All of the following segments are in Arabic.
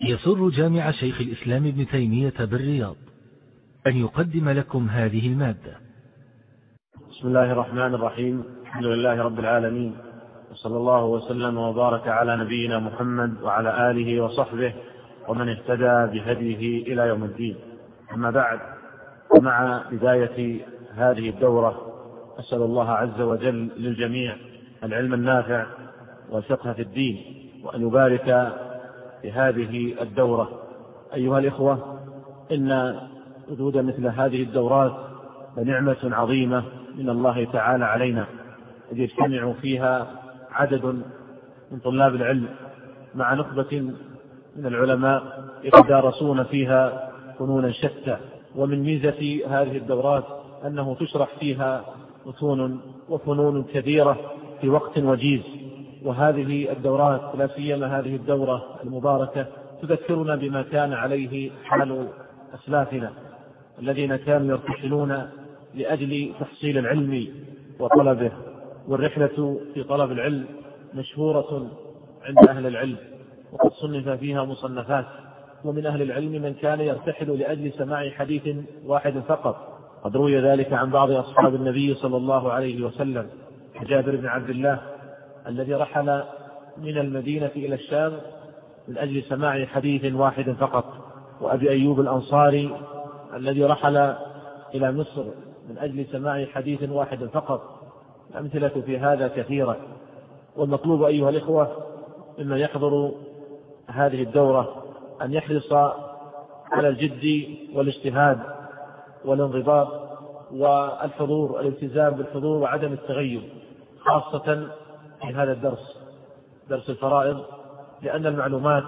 يسر جامع شيخ الإسلام ابن تيمية بالرياض أن يقدم لكم هذه المادة. بسم الله الرحمن الرحيم. الحمد لله رب العالمين، وصلى الله وسلم وبارك على نبينا محمد وعلى آله وصحبه ومن اهتدى بهديه إلى يوم الدين. أما بعد، ومع بداية هذه الدورة أسأل الله عز وجل للجميع العلم النافع والفقه في الدين، وأن يبارك في هذه الدورة. أيها الإخوة، إن وجود مثل هذه الدورات لنعمة عظيمة من الله تعالى علينا، إذ يجتمع فيها عدد من طلاب العلم مع نخبة من العلماء يتدارسون فيها فنونا شتى. ومن ميزة هذه الدورات أنه تشرح فيها متون وفنون كثيرة في وقت وجيز. وهذه الدورات، لا سيما هذه الدورة المباركة، تذكرنا بما كان عليه حال أسلافنا الذين كانوا يرتحلون لأجل تحصيل العلم وطلبه. والرحلة في طلب العلم مشهورة عند أهل العلم، وقد صنف فيها مصنفات. ومن أهل العلم من كان يرتحل لأجل سماع حديث واحد فقط. قد روي ذلك عن بعض أصحاب النبي صلى الله عليه وسلم، جابر بن عبد الله الذي رحل من المدينة إلى الشام من أجل سماع حديث واحد فقط، وأبي أيوب الأنصاري الذي رحل إلى مصر من أجل سماع حديث واحد فقط. الأمثلة في هذا كثيرة. والمطلوب أيها الإخوة ممن يحضر هذه الدورة أن يحرص على الجد والاجتهاد والانضباط والحضور، الالتزام بالحضور وعدم التغيب، خاصة في هذا الدرس، درس الفرائض، لأن المعلومات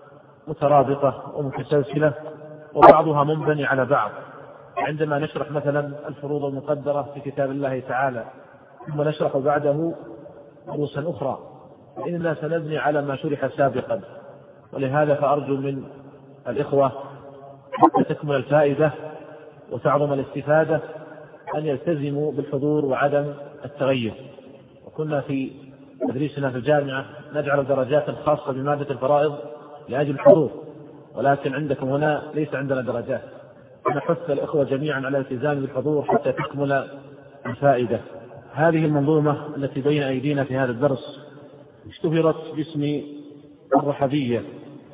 مترابطة ومتسلسلة وبعضها منبني على بعض. عندما نشرح مثلا الفروض المقدرة في كتاب الله تعالى ثم نشرح بعده دروسا أخرى، فإننا سنبني على ما شرح سابقا. ولهذا فأرجو من الإخوة حتى تكمل الفائدة وتعظم الاستفادة أن يلتزموا بالحضور وعدم التغيب. وكنا في تدريسنا في الجامعة نجعل درجات خاصة بمادة الفرائض لأجل الحضور، ولكن عندكم هنا ليس عندنا درجات. نحث الإخوة جميعا على الالتزام بالحضور حتى تكمل الفائدة. هذه المنظومة التي بين أيدينا في هذا الدرس اشتهرت باسم الرحبية،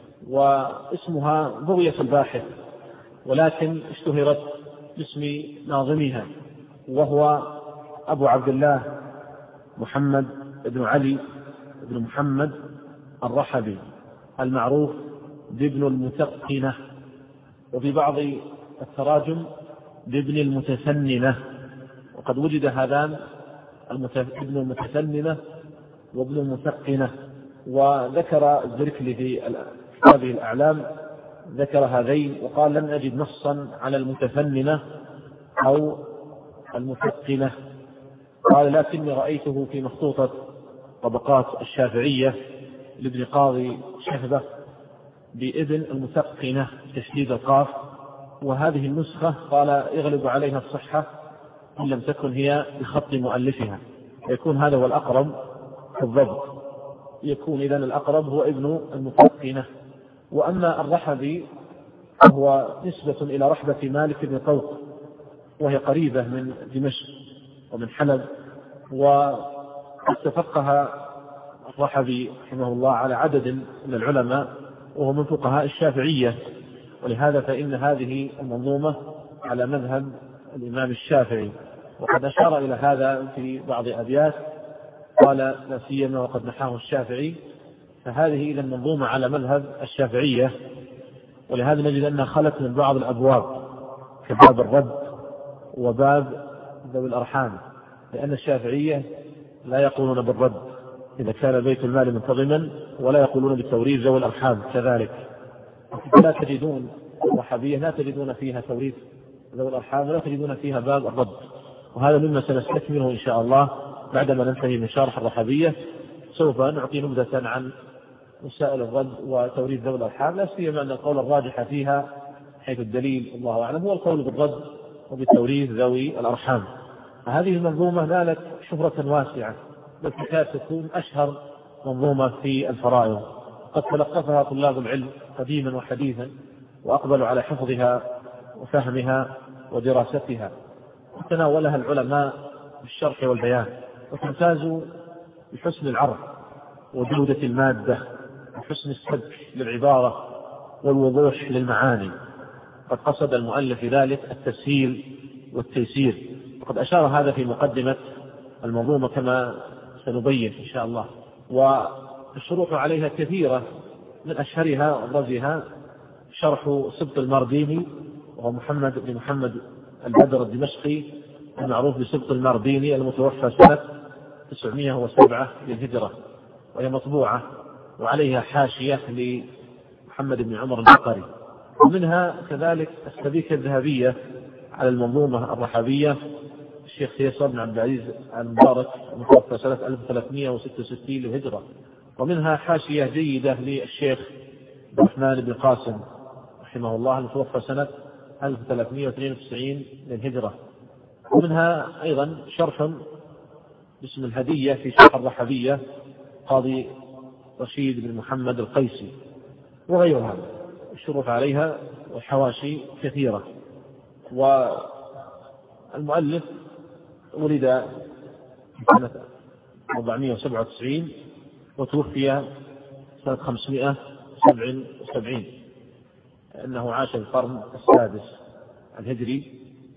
واسمها بغية الباحث، ولكن اشتهرت باسم ناظمها، وهو أبو عبد الله محمد بن علي بن محمد الرحبي، المعروف بابن المتقنة، وفي بعض التراجم بابن المتسننة. وقد وجد هذان ابن المتسننة وابن المتقنة. وذكر الزركلي في كتابه الأعلام ذكر هذين، وقال لم أجد نصا على المتفننة أو المتقنة. قال لكني رأيته في مخطوطة طبقات الشافعية لابن قاضي شهبة بابن المتقنة تشديد القاف. وهذه النسخة قال يغلب عليها الصحة إن لم تكن هي بخط مؤلفها، يكون هذا هو الأقرب في الضبط، يكون إذن الأقرب هو ابن المتقنة. وأما الرحبي هو نسبة إلى رحبة مالك بن قوق، وهي قريبة من دمشق ومن حلب. واستفقها الرحبي رحمه الله على عدد من العلماء، وهو من فقهاء الشافعية. ولهذا فإن هذه المنظومة على مذهب الإمام الشافعي، وقد أشار إلى هذا في بعض أبيات، قال لا سيما وقد نحاه الشافعي، فهذه إذا منظومة على مذهب الشافعية. ولهذا نجد أنها خلت من بعض الأبواب كباب الرد وباب ذوي الأرحام، لأن الشافعية لا يقولون بالرد إذا كان بيت المال منتظما، ولا يقولون بالتوريث ذوي الأرحام كذلك. لا تجدون الرحبية لا تجدون فيها توريث ذوي الأرحام، ولا تجدون فيها باب الرد. وهذا مما سنستكمله إن شاء الله بعدما ننتهي من شرح الرحبية. سوف نعطي نبذة عن مسائل الرد وتوريث ذوي الأرحام، لا سيما أن القول الراجح فيها حيث الدليل الله أعلم هو القول بالرد وبالتوريث ذوي الأرحام. هذه المنظومة نالت شهرة واسعة، بل تكاد تكون أشهر منظومة في الفرائض. وقد تلقفها طلاب العلم قديما وحديثا وأقبلوا على حفظها وفهمها ودراستها، وتناولها العلماء بالشرح والبيان، وتمتاز بحسن العرض وجودة المادة وحسن السبك للعبارة والوضوح للمعاني. قد قصد المؤلف ذلك التسهيل والتيسير، وقد أشار هذا في مقدمة المنظومة كما سنبين إن شاء الله. والشروح عليها كثيرة، من أشهرها وأبرزها شرح سبط المارديني، وهو محمد بن محمد البدر الدمشقي المعروف بسبط المارديني، المتوفى سنة 907 للهجرة، وهي مطبوعة وعليها حاشية لمحمد بن عمر البقري. ومنها كذلك السبيكة الذهبية على المنظومة الرحابية الشيخ فيصل بن عبد العزيز المبارك المتوفى سنة 1366 للهجرة. ومنها حاشية جيدة للشيخ الرحمن بن قاسم رحمه الله المتوفى سنة 1392 للهجرة. ومنها أيضا شرح باسم الهدية في شرح الرحابية قاضي رشيد بن محمد القيسي، وغيرها الشروح عليها والحواشي كثيرة. والمؤلف ولد سنة 497 وتوفي سنة 577، أنه عاش في القرن السادس الهجري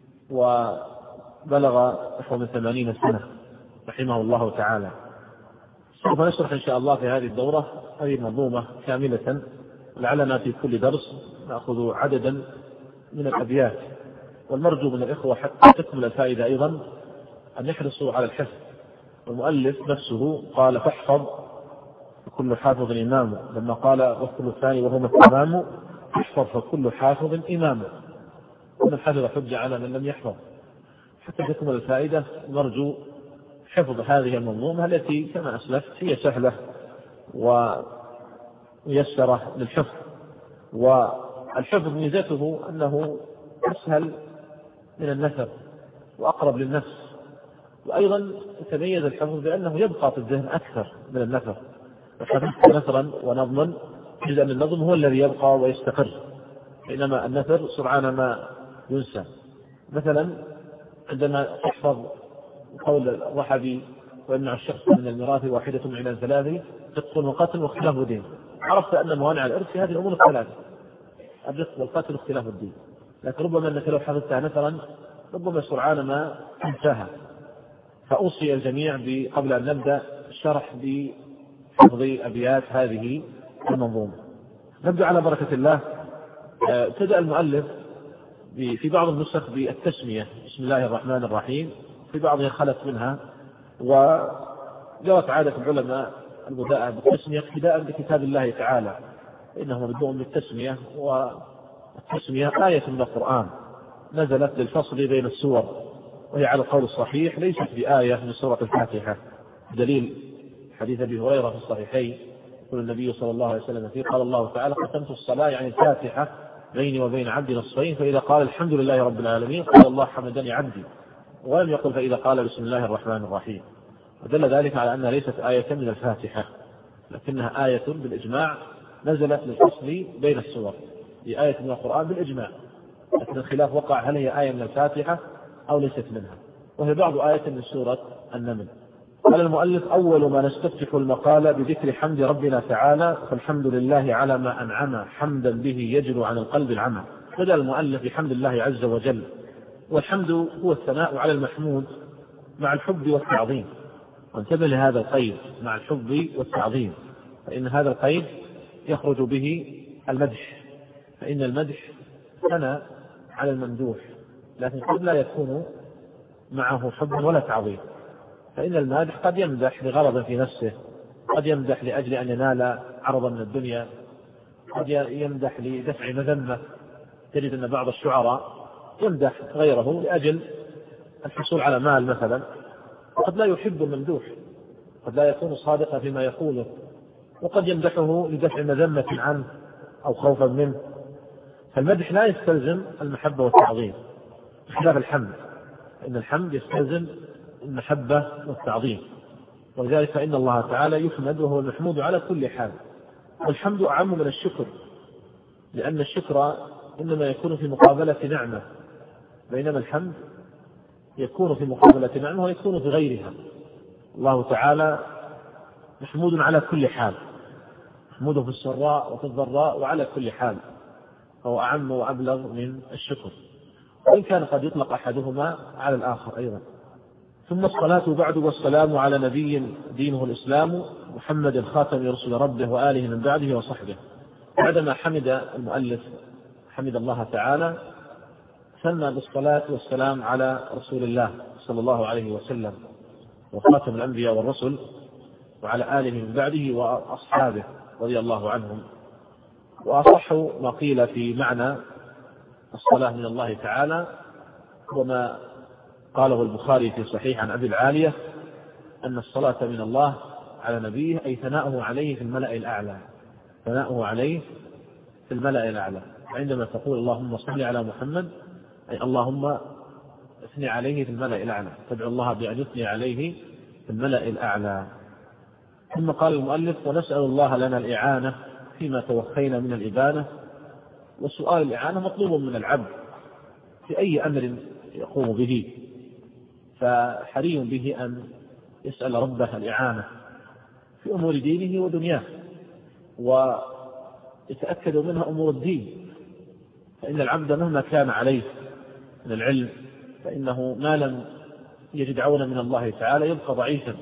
وبلغ نحو من 80 سنة رحمه الله تعالى. سوف نشرح إن شاء الله في هذه الدورة هذه المنظومة كاملة، لعلنا في كل درس نأخذ عددا من الأبيات، والمرجو من الإخوة حتى تكمل الفائدة أيضا أن يحرصوا على الحفظ. والمؤلف نفسه قال فاحفظ فكل حافظ إمامه، لما قال والكل الثاني وهو التمام احفظ فكل حافظ إمامه، ومن حفظ حجة على من لم يحفظ. حتى تكمل الفائدة نرجو حفظ هذه المنظومة التي كما أسلفت هي سهلة وميسرة للحفظ. والحفظ ميزته أنه أسهل من النثر وأقرب للنفس، وأيضا يتميز الحفظ بأنه يبقى في الذهن أكثر من النثر. وحفظت نثرا ونظما إذ أن النظم هو الذي يبقى ويستقر، بينما النثر سرعان ما ينسى. مثلا عندما تحفظ قول الرحبي ويمنع الشخص من الميراث واحدة من عند ثلاث قتل وقتل واختلاف الدين، عرفت أن موانع الإرث في هذه الأمور الثلاثة، الرق والقتل واختلاف الدين. لكن ربما أنك لو حفظتها نثرا ربما سرعان ما تنساها. فأوصي الجميع قبل أن نبدأ الشرح بحفظ أبيات هذه المنظومة. نبدأ على بركة الله. ابتدأ المؤلف في بعض النسخ بالتسمية بسم الله الرحمن الرحيم، في بعضها خلت منها، وجرت عادة العلماء البداء بالتسمية اقتداء بكتاب الله تعالى، إنهم بدون بالتسمية، والتسمية آية من القرآن نزلت للفصل بين السور، وهي على القول الصحيح ليست بآية من سورة الفاتحة، دليل حديث أبي هريرة في الصحيحين يقول النبي صلى الله عليه وسلم فيه قال الله تعالى قسمت الصلاة يعني الفاتحة بيني وبين عبدي نصفين، فإذا قال الحمد لله رب العالمين قال الله حمدني عبدي، ولم يقل فإذا قال بسم الله الرحمن الرحيم. ودل ذلك على أنها ليست آية من الفاتحة، لكنها آية بالإجماع نزلت للفصل بين السور، هي آية من القرآن بالإجماع، لكن الخلاف وقع هل هي آية من الفاتحة أو ليست منها، وهي بعض آية من سورة النمل. قال المؤلف أول ما نستفتح المقال بذكر حمد ربنا تعالى، فالحمد لله على ما أنعم حمدا به يجل عن القلب العمى. بدأ المؤلف بحمد الله عز وجل، والحمد هو الثناء على المحمود مع الحب والتعظيم. وانتبه لهذا القيد مع الحب والتعظيم، فإن هذا القيد يخرج به المدح، فإن المدح ثناء على الممدوح، لكن قد لا يكون معه حب ولا تعظيم. فإن المادح قد يمدح لغرض في نفسه، قد يمدح لأجل أن ينال عرضا من الدنيا، قد يمدح لدفع مذمة. تجد أن بعض الشعراء يمدح غيره لأجل الحصول على مال مثلا، وقد لا يحب الممدوح، قد لا يكون صادقا فيما يقوله، وقد يمدحه لدفع مذمة عنه أو خوفا منه. فالمدح لا يستلزم المحبة والتعظيم بخلاف الحمد، إن الحمد يستلزم المحبة والتعظيم. ولذلك فإن الله تعالى يحمد وهو المحمود على كل حال، والحمد أعم من الشكر، لأن الشكر إنما يكون في مقابلة نعمة، بينما الحمد يكون في مقابلة نعمة ويكون في غيرها. الله تعالى محمود على كل حال، محمود في السراء وفي الضراء وعلى كل حال، فهو أعم وأبلغ من الشكر، وإن كان قد يطلق أحدهما على الآخر أيضا. ثم الصلاة بعد والسلام على نبي دينه الإسلام محمد خاتم رسل ربه وآله من بعده وصحبه. بعدما حمد المؤلف حمد الله تعالى ثنى بالصلاة والسلام على رسول الله صلى الله عليه وسلم وخاتم الأنبياء والرسل وعلى آله من بعده وأصحابه رضي الله عنهم. وأصح ما قيل في معنى الصلاة من الله تعالى وما قاله البخاري في صحيح عن أبي العالية أن الصلاة من الله على نبيه أي ثناؤه عليه في الملأ الأعلى، ثناؤه عليه في الملأ الأعلى. عندما تقول اللهم صل على محمد أي اللهم اثني عليه في الملأ الأعلى، تدعو الله بأن يثني عليه في الملأ الأعلى. ثم قال المؤلف ونسأل الله لنا الإعانة فيما توخينا من الإبانة. وسؤال الإعانة مطلوب من العبد في أي أمر يقوم به، فحري به أن يسأل ربه الإعانة في أمور دينه ودنياه، ويتأكد منها أمور الدين، فإن العبد مهما كان عليه من العلم فإنه ما لم يجد عونا من الله تعالى يبقى ضعيفا.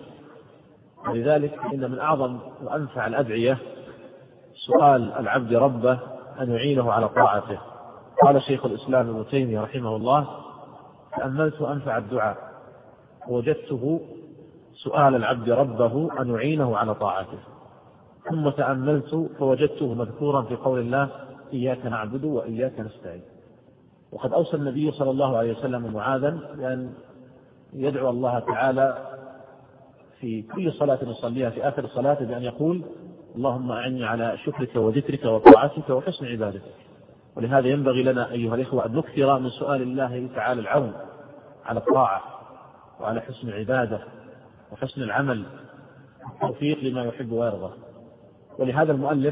ولذلك إن من أعظم وأنفع الأدعية سؤال العبد ربه أن يعينه على طاعته. قال شيخ الإسلام ابن تيمية رحمه الله تأملت أنفع الدعاء ووجدته سؤال العبد ربه أن يعينه على طاعته، ثم تأملت فوجدته مذكورا في قول الله إياك نعبد وإياك نستعين. وقد أوصى النبي صلى الله عليه وسلم معاذا بأن يدعو الله تعالى في كل صلاة يصليها في آخر صلاته بأن يقول اللهم أعني على شكرك وذكرك وطاعتك وحسن عبادتك. ولهذا ينبغي لنا أيها الإخوة أن نكثر من سؤال الله تعالى العون على الطاعة وعلى حسن العبادة وحسن العمل والتوفيق لما يحب ويرضى. ولهذا المؤلف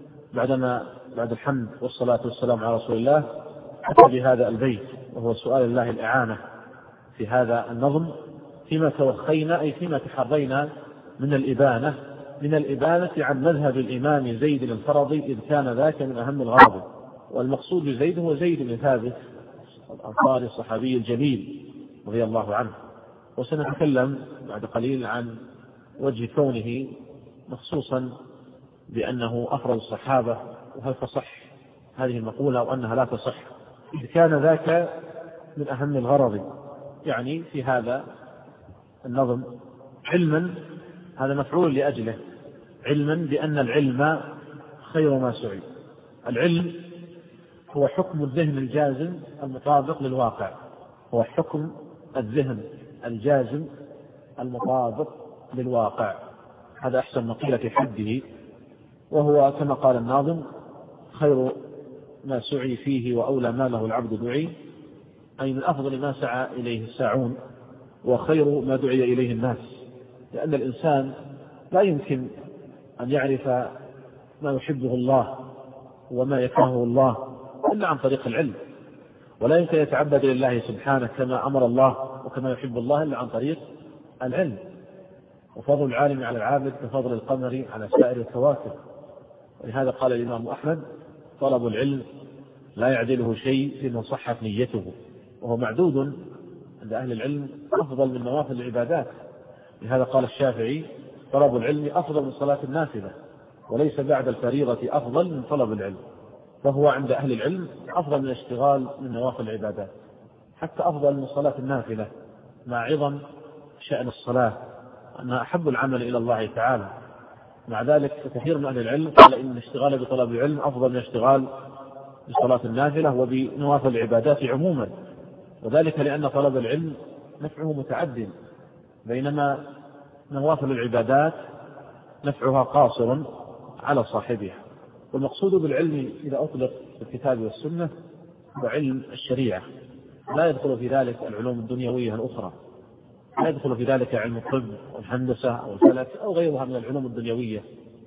بعد الحمد والصلاة والسلام على رسول الله أتى بهذا البيت وهو سؤال الله الإعانة في هذا النظم فيما توخينا أي فيما تحرينا من الإبانة عن مذهب الإمام زيد الفرضي إذ كان ذاك من أهم الغرض. والمقصود بزيد هو زيد بن ثابت الأنصاري الصحابي الجليل رضي الله عنه. وسنتكلم بعد قليل عن وجه كونه مخصوصا بأنه أفضل الصحابة، وهل تصح هذه المقولة أو أنها لا تصح. إذ كان ذاك من أهم الغرض يعني في هذا النظم علما، هذا مفعول لأجله، علما بأن العلم خير ما سعي. العلم هو حكم الذهن الجازم المطابق للواقع، هو حكم الذهن الجازم المطابق للواقع، هذا أحسن ما قيل في حده. وهو كما قال الناظم خير ما سعي فيه وأولى ما له العبد دعي، أي من أفضل ما سعى إليه الساعون وخير ما دعي إليه الناس. لأن الإنسان لا يمكن أن يعرف ما يحبه الله وما يكرهه الله إلا عن طريق العلم، ولا يمكن يتعبد لله سبحانه كما أمر الله وكما يحب الله إلا عن طريق العلم. وفضل العالم على العابد كفضل القمر على سائر الكواكب. ولهذا قال الإمام أحمد طلب العلم لا يعدله شيء لمن صحت نيته، وهو معدود عند أهل العلم أفضل من نوافل العبادات. لهذا قال الشافعي طلب العلم أفضل من صلاة النافلة، وليس بعد الفريضة أفضل من طلب العلم. فهو عند أهل العلم أفضل من الاشتغال من نوافل العبادات، حتى أفضل من صلاة النافلة، مع عظم شأن الصلاة أنها أحب العمل إلى الله تعالى. مع ذلك كثير من أهل العلم قال إن الاشتغال بطلب العلم أفضل من الاشتغال بصلاة النافلة وبنوافل العبادات عموما، وذلك لأن طلب العلم نفعه متعدد، بينما نوافل العبادات نفعها قاصر على صاحبها. والمقصود بالعلم إذا أطلق في الكتاب والسنة هو علم الشريعة، لا يدخل في ذلك العلوم الدنيوية الأخرى، لا يدخل في ذلك علم الطب والهندسة أو الفلك أو غيرها من العلوم الدنيوية،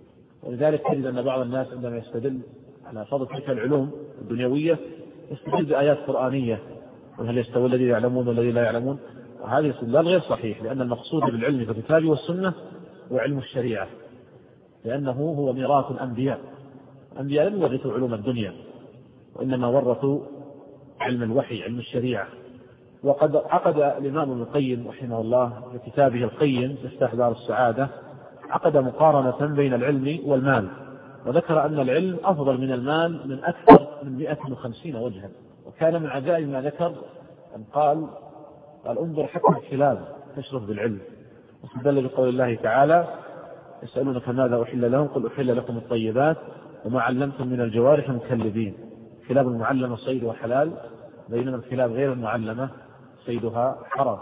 ولذلك تجد أن بعض الناس عندما يستدل على فضل تلك العلوم الدنيوية يستدل بآيات قرآنية، وهل يستوي الذين يعلمون والذين لا يعلمون، وهذا الاستدلال غير صحيح، لأن المقصود بالعلم في الكتاب والسنة هو علم الشريعة، لأنه هو ميراث الأنبياء. الأنبياء لم يورثوا علوم الدنيا، وإنما ورثوا علم الوحي، علم الشريعة. وقد عقد الإمام ابن القيم رحمه الله في كتابه القيم مفتاح دار السعادة عقد مقارنة بين العلم والمال، وذكر أن العلم أفضل من المال من أكثر من 150 وجها. وكان من عجائب ما ذكر أن قال انظر حتى الكلاب تشرف بالعلم، واستدل بقول الله تعالى يسألونك ماذا أحل لهم قل أحل لكم الطيبات وما علمتم من الجوارح مكلبين. الكلاب المعلمة صيدها حلال، بينما الكلاب غير المعلمة صيدها حرام.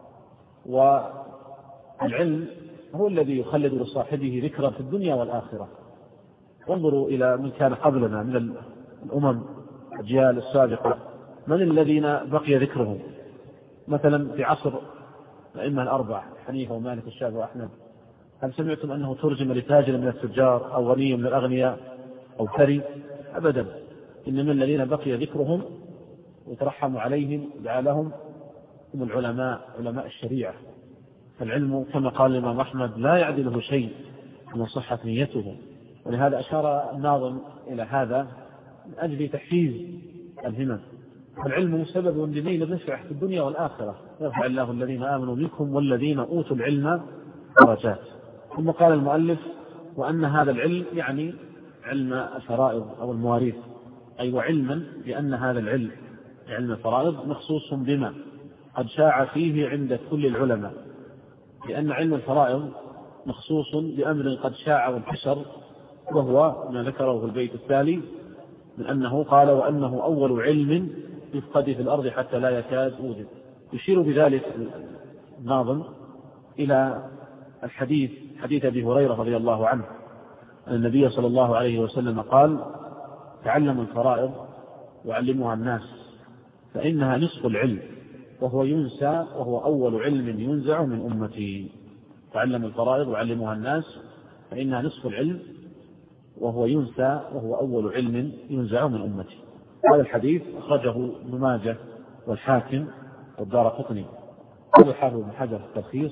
والعلم هو الذي يخلد لصاحبه ذكرا في الدنيا والآخرة. وانظروا إلى من كان قبلنا من الأمم الأجيال السابقة، من الذين بقي ذكرهم؟ مثلا في عصر الأئمة الأربعة حنيفة ومالك والشافعي وأحمد، هل سمعتم أنه ترجم لتاجر من التجار أو غني من الأغنياء أو ثري؟ أبدا. إنما الذين بقي ذكرهم ويترحم عليهم جعلهم هم العلماء، علماء الشريعة. فالعلم كما قال الإمام أحمد لا يعدله شيء من صحة نيته. ولهذا أشار الناظم إلى هذا من أجل تحفيز الهمم. فالعلم سبب لنيل النفع في الدنيا والآخرة، يرفع الله الذين آمنوا منكم والذين أوتوا العلم درجات. ثم قال المؤلف وأن هذا العلم يعني علم الفرائض أو المواريث، أي وعلما بأن هذا العلم علم الفرائض مخصوص بما قد شاع فيه عند كل العلماء، لأن علم الفرائض مخصوص بأمر قد شاع وانتشر، وهو ما ذكره في البيت التالي من أنه قال وأنه أول علم يفقد في الأرض حتى لا يكاد يوجد. يشير بذلك الناظم إلى الحديث، حديث أبي هريرة رضي الله عنه أن النبي صلى الله عليه وسلم قال تعلموا الفرائض وعلموها الناس فإنها نصف العلم وهو ينسى وهو أول علم ينزع من أمتي. تعلموا الفرائض وعلموها الناس فإنها نصف العلم وهو ينسى وهو أول علم ينزع من أمتي. هذا الحديث أخرجه ابن ماجه والحاكم والدارقطني. قال الحافظ بن حجر في التلخيص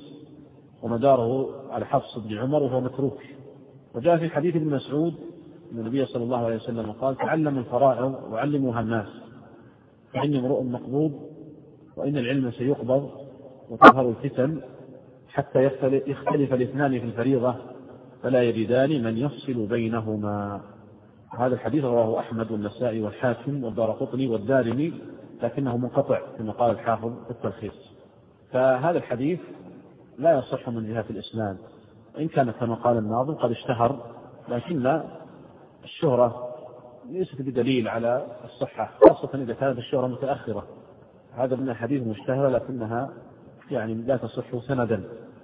ومداره على حفص بن عمر وهو متروك. وجاء في حديث ابن مسعود أن النبي صلى الله عليه وسلم قال تعلموا الفرائض وعلموها الناس فإني امرؤ مقبوض وإن العلم سيقبض وتظهر الفتن حتى يختلف الاثنان في الفريضة فلا يجدان من يفصل بينهما. هذا الحديث رواه أحمد والنسائي والحاكم والدارقطني والدارمي، لكنه منقطع كما قال الحافظ في التلخيص. فهذا الحديث لا يصح من جهة الإسناد، وإن كان كما قال الناظم قد اشتهر، لكن الشهرة ليست بدليل على الصحة، خاصة إذا كانت الشهرة متأخرة. هذا من الحديث مشتهرة لكنها يعني لا تصح سندا.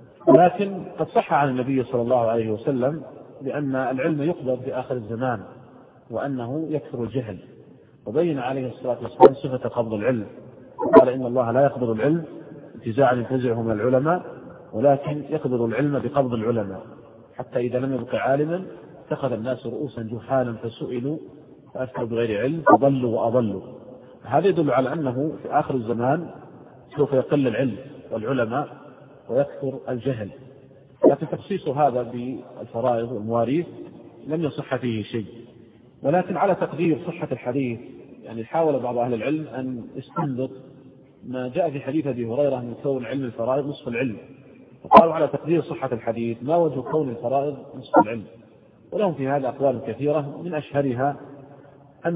لكن قد صح عن النبي صلى الله عليه وسلم بأن العلم يقبض في آخر الزمان وأنه يكثر الجهل، وبين عليه الصلاة والسلام صفة قبض العلم. قال إن الله لا يقبض العلم انتزاعا ينتزعه من العلماء، ولكن يقبض العلم بقبض العلماء، حتى إذا لم يبق عالما اتخذ الناس رؤوسا جهالا فسئلوا فأفتوا بغير علم فضلوا وأضلوا. هذا يدل على أنه في آخر الزمان سوف يقل العلم والعلماء ويكثر الجهل. لكن تخصيص هذا بالفرائض والمواريث لم يصح فيه شيء. ولكن على تقدير صحة الحديث يعني حاول بعض أهل العلم أن يستنبط ما جاء في حديث أبي هريرة من كون علم الفرائض نصف العلم، وقالوا على تقدير صحة الحديث ما وجه كون الفرائض نصف العلم. ولهم في هذا أقوال كثيرة، من أشهرها أن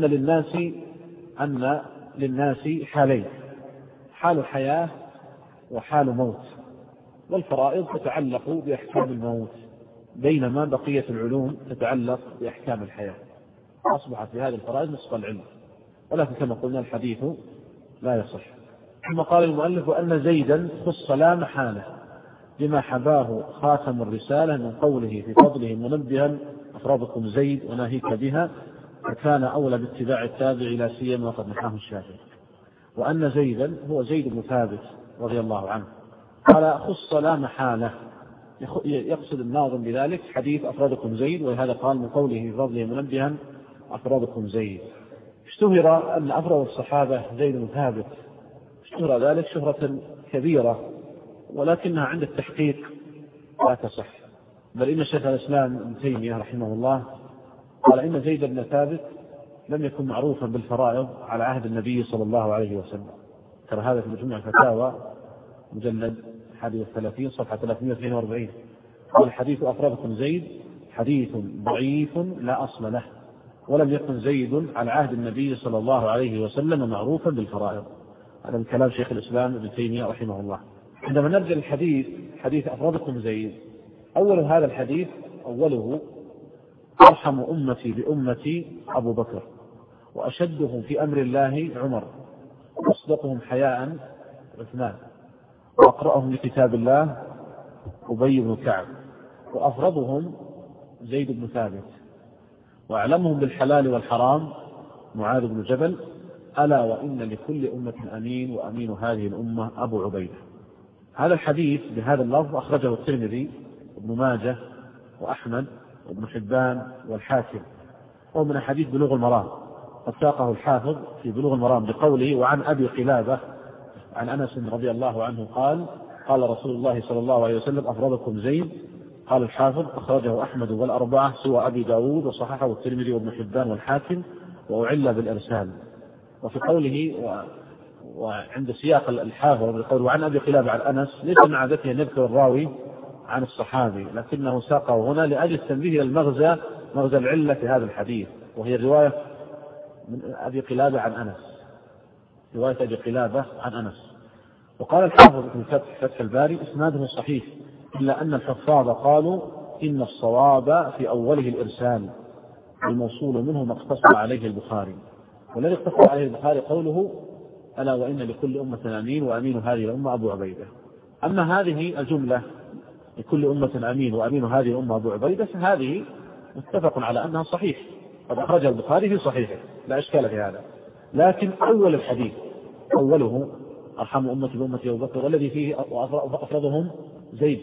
للناس حالين، حال حياة وحال موت، والفرائض تتعلق بأحكام الموت بينما بقية العلوم تتعلق بأحكام الحياة. أصبحت في هذه الفرائض نصف العلم، ولكن كما قلنا الحديث لا يصح. ثم قال المؤلف أن زيدا خص لا محالة بما حباه خاتم الرسالة من قوله في فضله منبها أفرادكم زيد وناهيك بها، فكان أولى باتباع التابع لا سيما وقد نحاه الشافعي. وأن زيدا هو زيد بن ثابت رضي الله عنه. قال خص لا محالة، يقصد الناظم بذلك حديث أفرادكم زيد، ولهذا قال من قوله في فضله منبها أفرادكم زيد. اشتهر أن أفراد الصحابة زيد بن ثابت، اشتهر ذلك شهرة كبيرة، ولكنها عند التحقيق لا تصح. بل إن شيخ الإسلام ابن تيمية رحمه الله قال إن زيد بن ثابت لم يكن معروفا بالفرائض على عهد النبي صلى الله عليه وسلم. ترى هذا في مجموع الفتاوى مجلد 31 صفحة 342. والحديث أفرادكم زيد حديث ضعيف لا أصل له، ولم يكن زيد على عهد النبي صلى الله عليه وسلم معروفا بالفرائض. هذا من كلام شيخ الإسلام ابن تيمية رحمه الله. عندما نرجع الحديث حديث أفرادكم زيد، أول هذا الحديث أوله أرحم أمتي بأمتي أبو بكر، وأشدهم في أمر الله عمر، وأصدقهم حياء عثمان، وأقرأهم لكتاب الله أبي بن كعب، وأفرضهم زيد بن ثابت، وأعلمهم بالحلال والحرام معاذ بن جبل، ألا وإن لكل أمة أمين، وأمين هذه الأمة أبو عبيدة. هذا الحديث بهذا اللفظ أخرجه الترمذي وابن ماجه وأحمد وابن حبان والحاكم، وهو من حديث بلوغ المرام، قد ساقه الحافظ في بلوغ المرام بقوله وعن أبي قلابة عن أنس رضي الله عنه قال قال رسول الله صلى الله عليه وسلم أفرادكم زيد. قال الحافظ أخرجه أحمد والأربعة سوى أبي داود، وصححه الترمذي وابن حبان والحاكم، وأعل بالإرسال. وفي قوله وعند سياق الحافظ بقول وعن أبي قلابة عن أنس ليس من عادته أن يذكر الراوي عن الصحابي، لكنه ساقه هنا لأجل التنبيه إلى مغزى العلة في هذا الحديث، وهي الرواية من أبي قلابة عن أنس، رواية أبي قلابة عن أنس. وقال الحافظ في فتح الباري إسناده صحيح، إلا أن الحفاظ قالوا إن الصواب في أوله الإرسال، الموصول منه ما اقتصر عليه البخاري، والذي اقتصر عليه البخاري قوله ألا وإن لكل أمة أمين، وأمين هذه الأمة أبو عبيدة. أما هذه الجملة لكل أمة أمين وأمين هذه الأمة أبو عبيدة فهذه متفق على أنها صحيح، قد أخرجها البخاري في صحيحه لا إشكال في هذا. لكن أول الحديث أوله أرحم أمتي بأمتي أبو بكر والذي فيه أفرضهم زيد،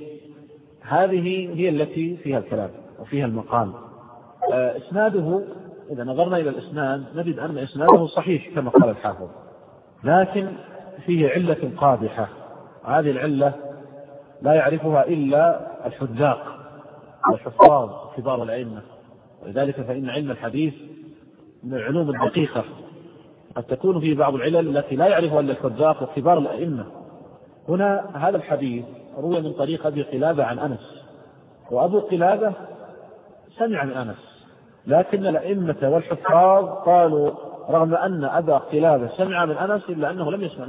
هذه هي التي فيها الكلام وفيها المقال. إسناده إذا نظرنا إلى الإسناد نجد أن إسناده صحيح كما قال الحافظ، لكن فيه علة قادحة، هذه العلة لا يعرفها إلا الحذاق والحفاظ كبار الأئمة، ولذلك فإن علم الحديث من العلوم الدقيقة، قد تكون في بعض العلل التي لا يعرفها إلا الحذاق وكبار الأئمة. هنا هذا الحديث روي من طريق أبي قلابة عن أنس، وأبو قلابة سمع من أنس، لكن الأئمة والحفاظ قالوا رغم أن أبا قلابة سمع من أنس إلا أنه لم يسمع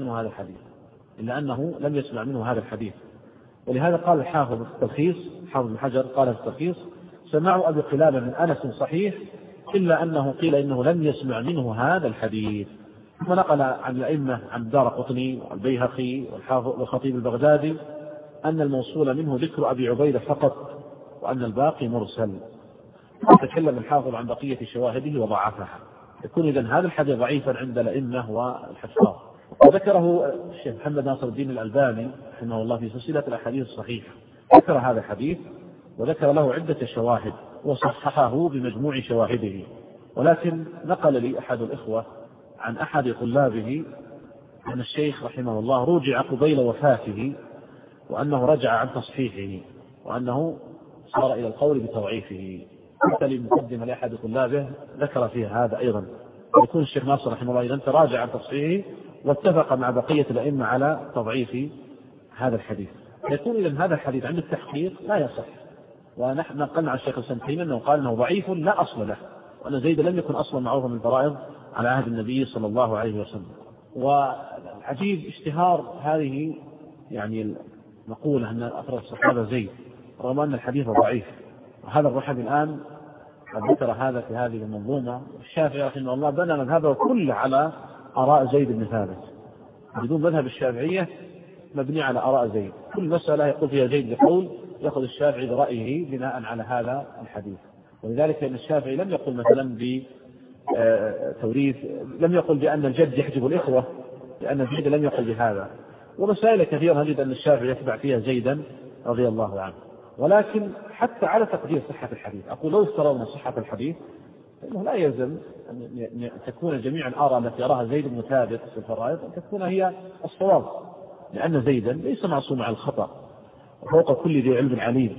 منه هذا الحديث، ولهذا قال الحافظ في التلخيص، حافظ بن حجر قال في التلخيص سمعوا أبي قلابة من أنس صحيح، إلا أنه قيل إنه لم يسمع منه هذا الحديث. ثم نقل عن الأئمة عن الدارقطني والبيهقي والخطيب البغدادي أن الموصول منه ذكر أبي عبيدة فقط، وأن الباقي مرسل. تكلم الحافظ عن بقية شواهده وضعفها، يكون إذن هذا الحديث ضعيفا عند الأئمة والحفاظ. وذكره الشيخ محمد ناصر الدين الألباني رحمه الله في سلسلة الأحاديث الصحيحة، ذكر هذا الحديث وذكر له عدة شواهد وصححه بمجموع شواهده. ولكن نقل لي أحد الإخوة عن أحد طلابه أن الشيخ رحمه الله رجع قبيل وفاته، وأنه رجع عن تصحيحه، وأنه صار إلى القول بتضعيفه. قلت لي مقدمة لأحد طلابه ذكر فيها هذا أيضا، يكون الشيخ ناصر رحمه الله إذا تراجع عن تصحيحه واتفق مع بقية الأئمة على تضعيف هذا الحديث، يكون إذن هذا الحديث عند التحقيق لا يصح. ونحن نقلنا عن الشيخ السنتين أنه قال أنه ضعيف لا أصل له، وأن زيد لم يكن أصلا معروفا من الفرائض على عهد النبي صلى الله عليه وسلم. والعجيب اشتهار هذه يعني نقول أن أفراد الصحابة زيد رغم أن الحديث ضعيف. وهذا الرحب الآن قد ذكر هذا في هذه المنظومة. الشافعي رحمه الله بنى مذهبه كله على آراء زيد بن ثابت، بدون مذهب الشافعية مبني على آراء زيد، كل مسألة يقول فيها زيد بقول يأخذ الشافعي برأيه بناء على هذا الحديث. ولذلك أن الشافعي لم يقل مثلا بتوريث، لم يقل بأن الجد يحجب الإخوة، لأن زيد لم يقل بهذا. ومسائل كثيرة نجد أن الشافعي يتبع فيها زيدا رضي الله عنه. ولكن حتى على تقدير صحة الحديث، أقول لو افترضنا صحة الحديث فإنه لا يلزم أن تكون جميع الآراء التي يراها زيد بن ثابت في الفرائض أن تكون هي الصواب، لأن زيدا ليس معصوم على الخطأ وفوق كل ذي علم عليم.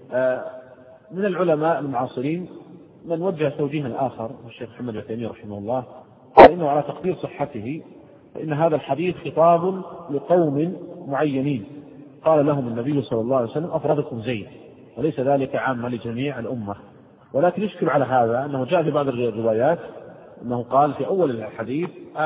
من العلماء المعاصرين من وجه توجيها آخر، الشيخ محمد بن تيمية رحمه الله، فإنه على تقدير صحته فإن هذا الحديث خطاب لقوم معينين قال لهم النبي صلى الله عليه وسلم أفرادكم زيد، وليس ذلك عاما لجميع الأمة. ولكن يشكل على هذا أنه جاء في بعض الروايات أنه قال في أول الحديث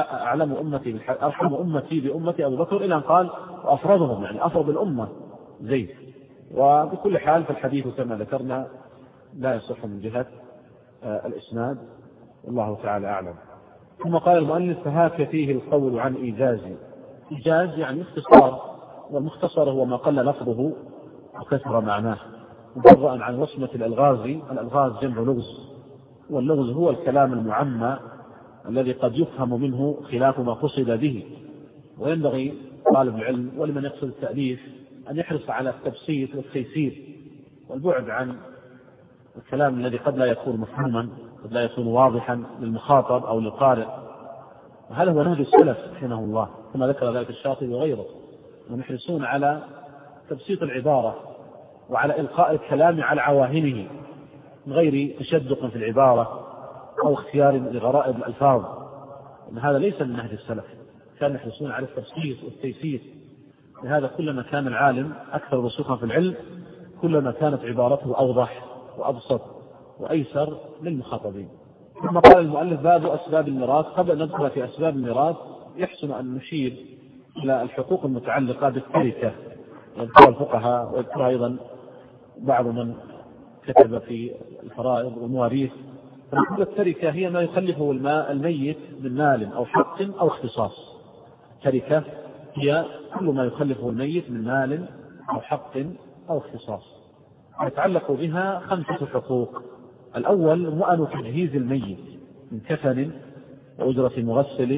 أرحم أمتي بأمتي أبو بكر، إلى أن قال وأفرادهم، يعني أفراد الأمة زيد. وبكل حال فالحديث كما ذكرنا لا يصح من جهة الإسناد، والله تعالى أعلم. ثم قال المؤلف فهاك فيه القول عن إيجازي. إيجاز يعني اختصار، والمختصر هو ما قل لفظه وكثر معناه، مبرأ عن وصمة الألغاز. الألغاز جمع لغز، واللغز هو الكلام المعمى الذي قد يفهم منه خلاف ما قصد به. وينبغي طالب العلم ولمن يقصد التأليف أن يحرص على التبسيط والتيسير والبعد عن الكلام الذي قد لا يكون مفهوما، قد لا يكون واضحا للمخاطب أو للقارئ. وهذا هو نهج السلف رحمه الله كما ذكر ذلك الشاطبي وغيره، هم يحرصون على تبسيط العبارة وعلى إلقاء الكلام على عواهنه من غير تشدق في العبارة أو اختيار لغرائب الألفاظ، إن هذا ليس من نهج السلف. كانوا يحرصون على التبسيط والتيسير. لهذا كلما كان العالم أكثر رسوخا في العلم كلما كانت عبارته أوضح وأبسط وأيسر للمخاطبين. ثم قال المؤلف باب أسباب الميراث. قبل أن ندخل في أسباب الميراث يحسن أن نشير إلى الحقوق المتعلقة بالتركة، يذكرها الفقهاء ويذكرها أيضا بعض من كتب في الفرائض والمواريث. فنقول التركة هي ما يخلفه الميت من مال أو حق أو اختصاص. التركة هي كل ما يخلفه الميت من مال أو حق أو اختصاص. يتعلق بها 5 حقوق. الأول مؤن تجهيز الميت من كفن وأجرة مغسل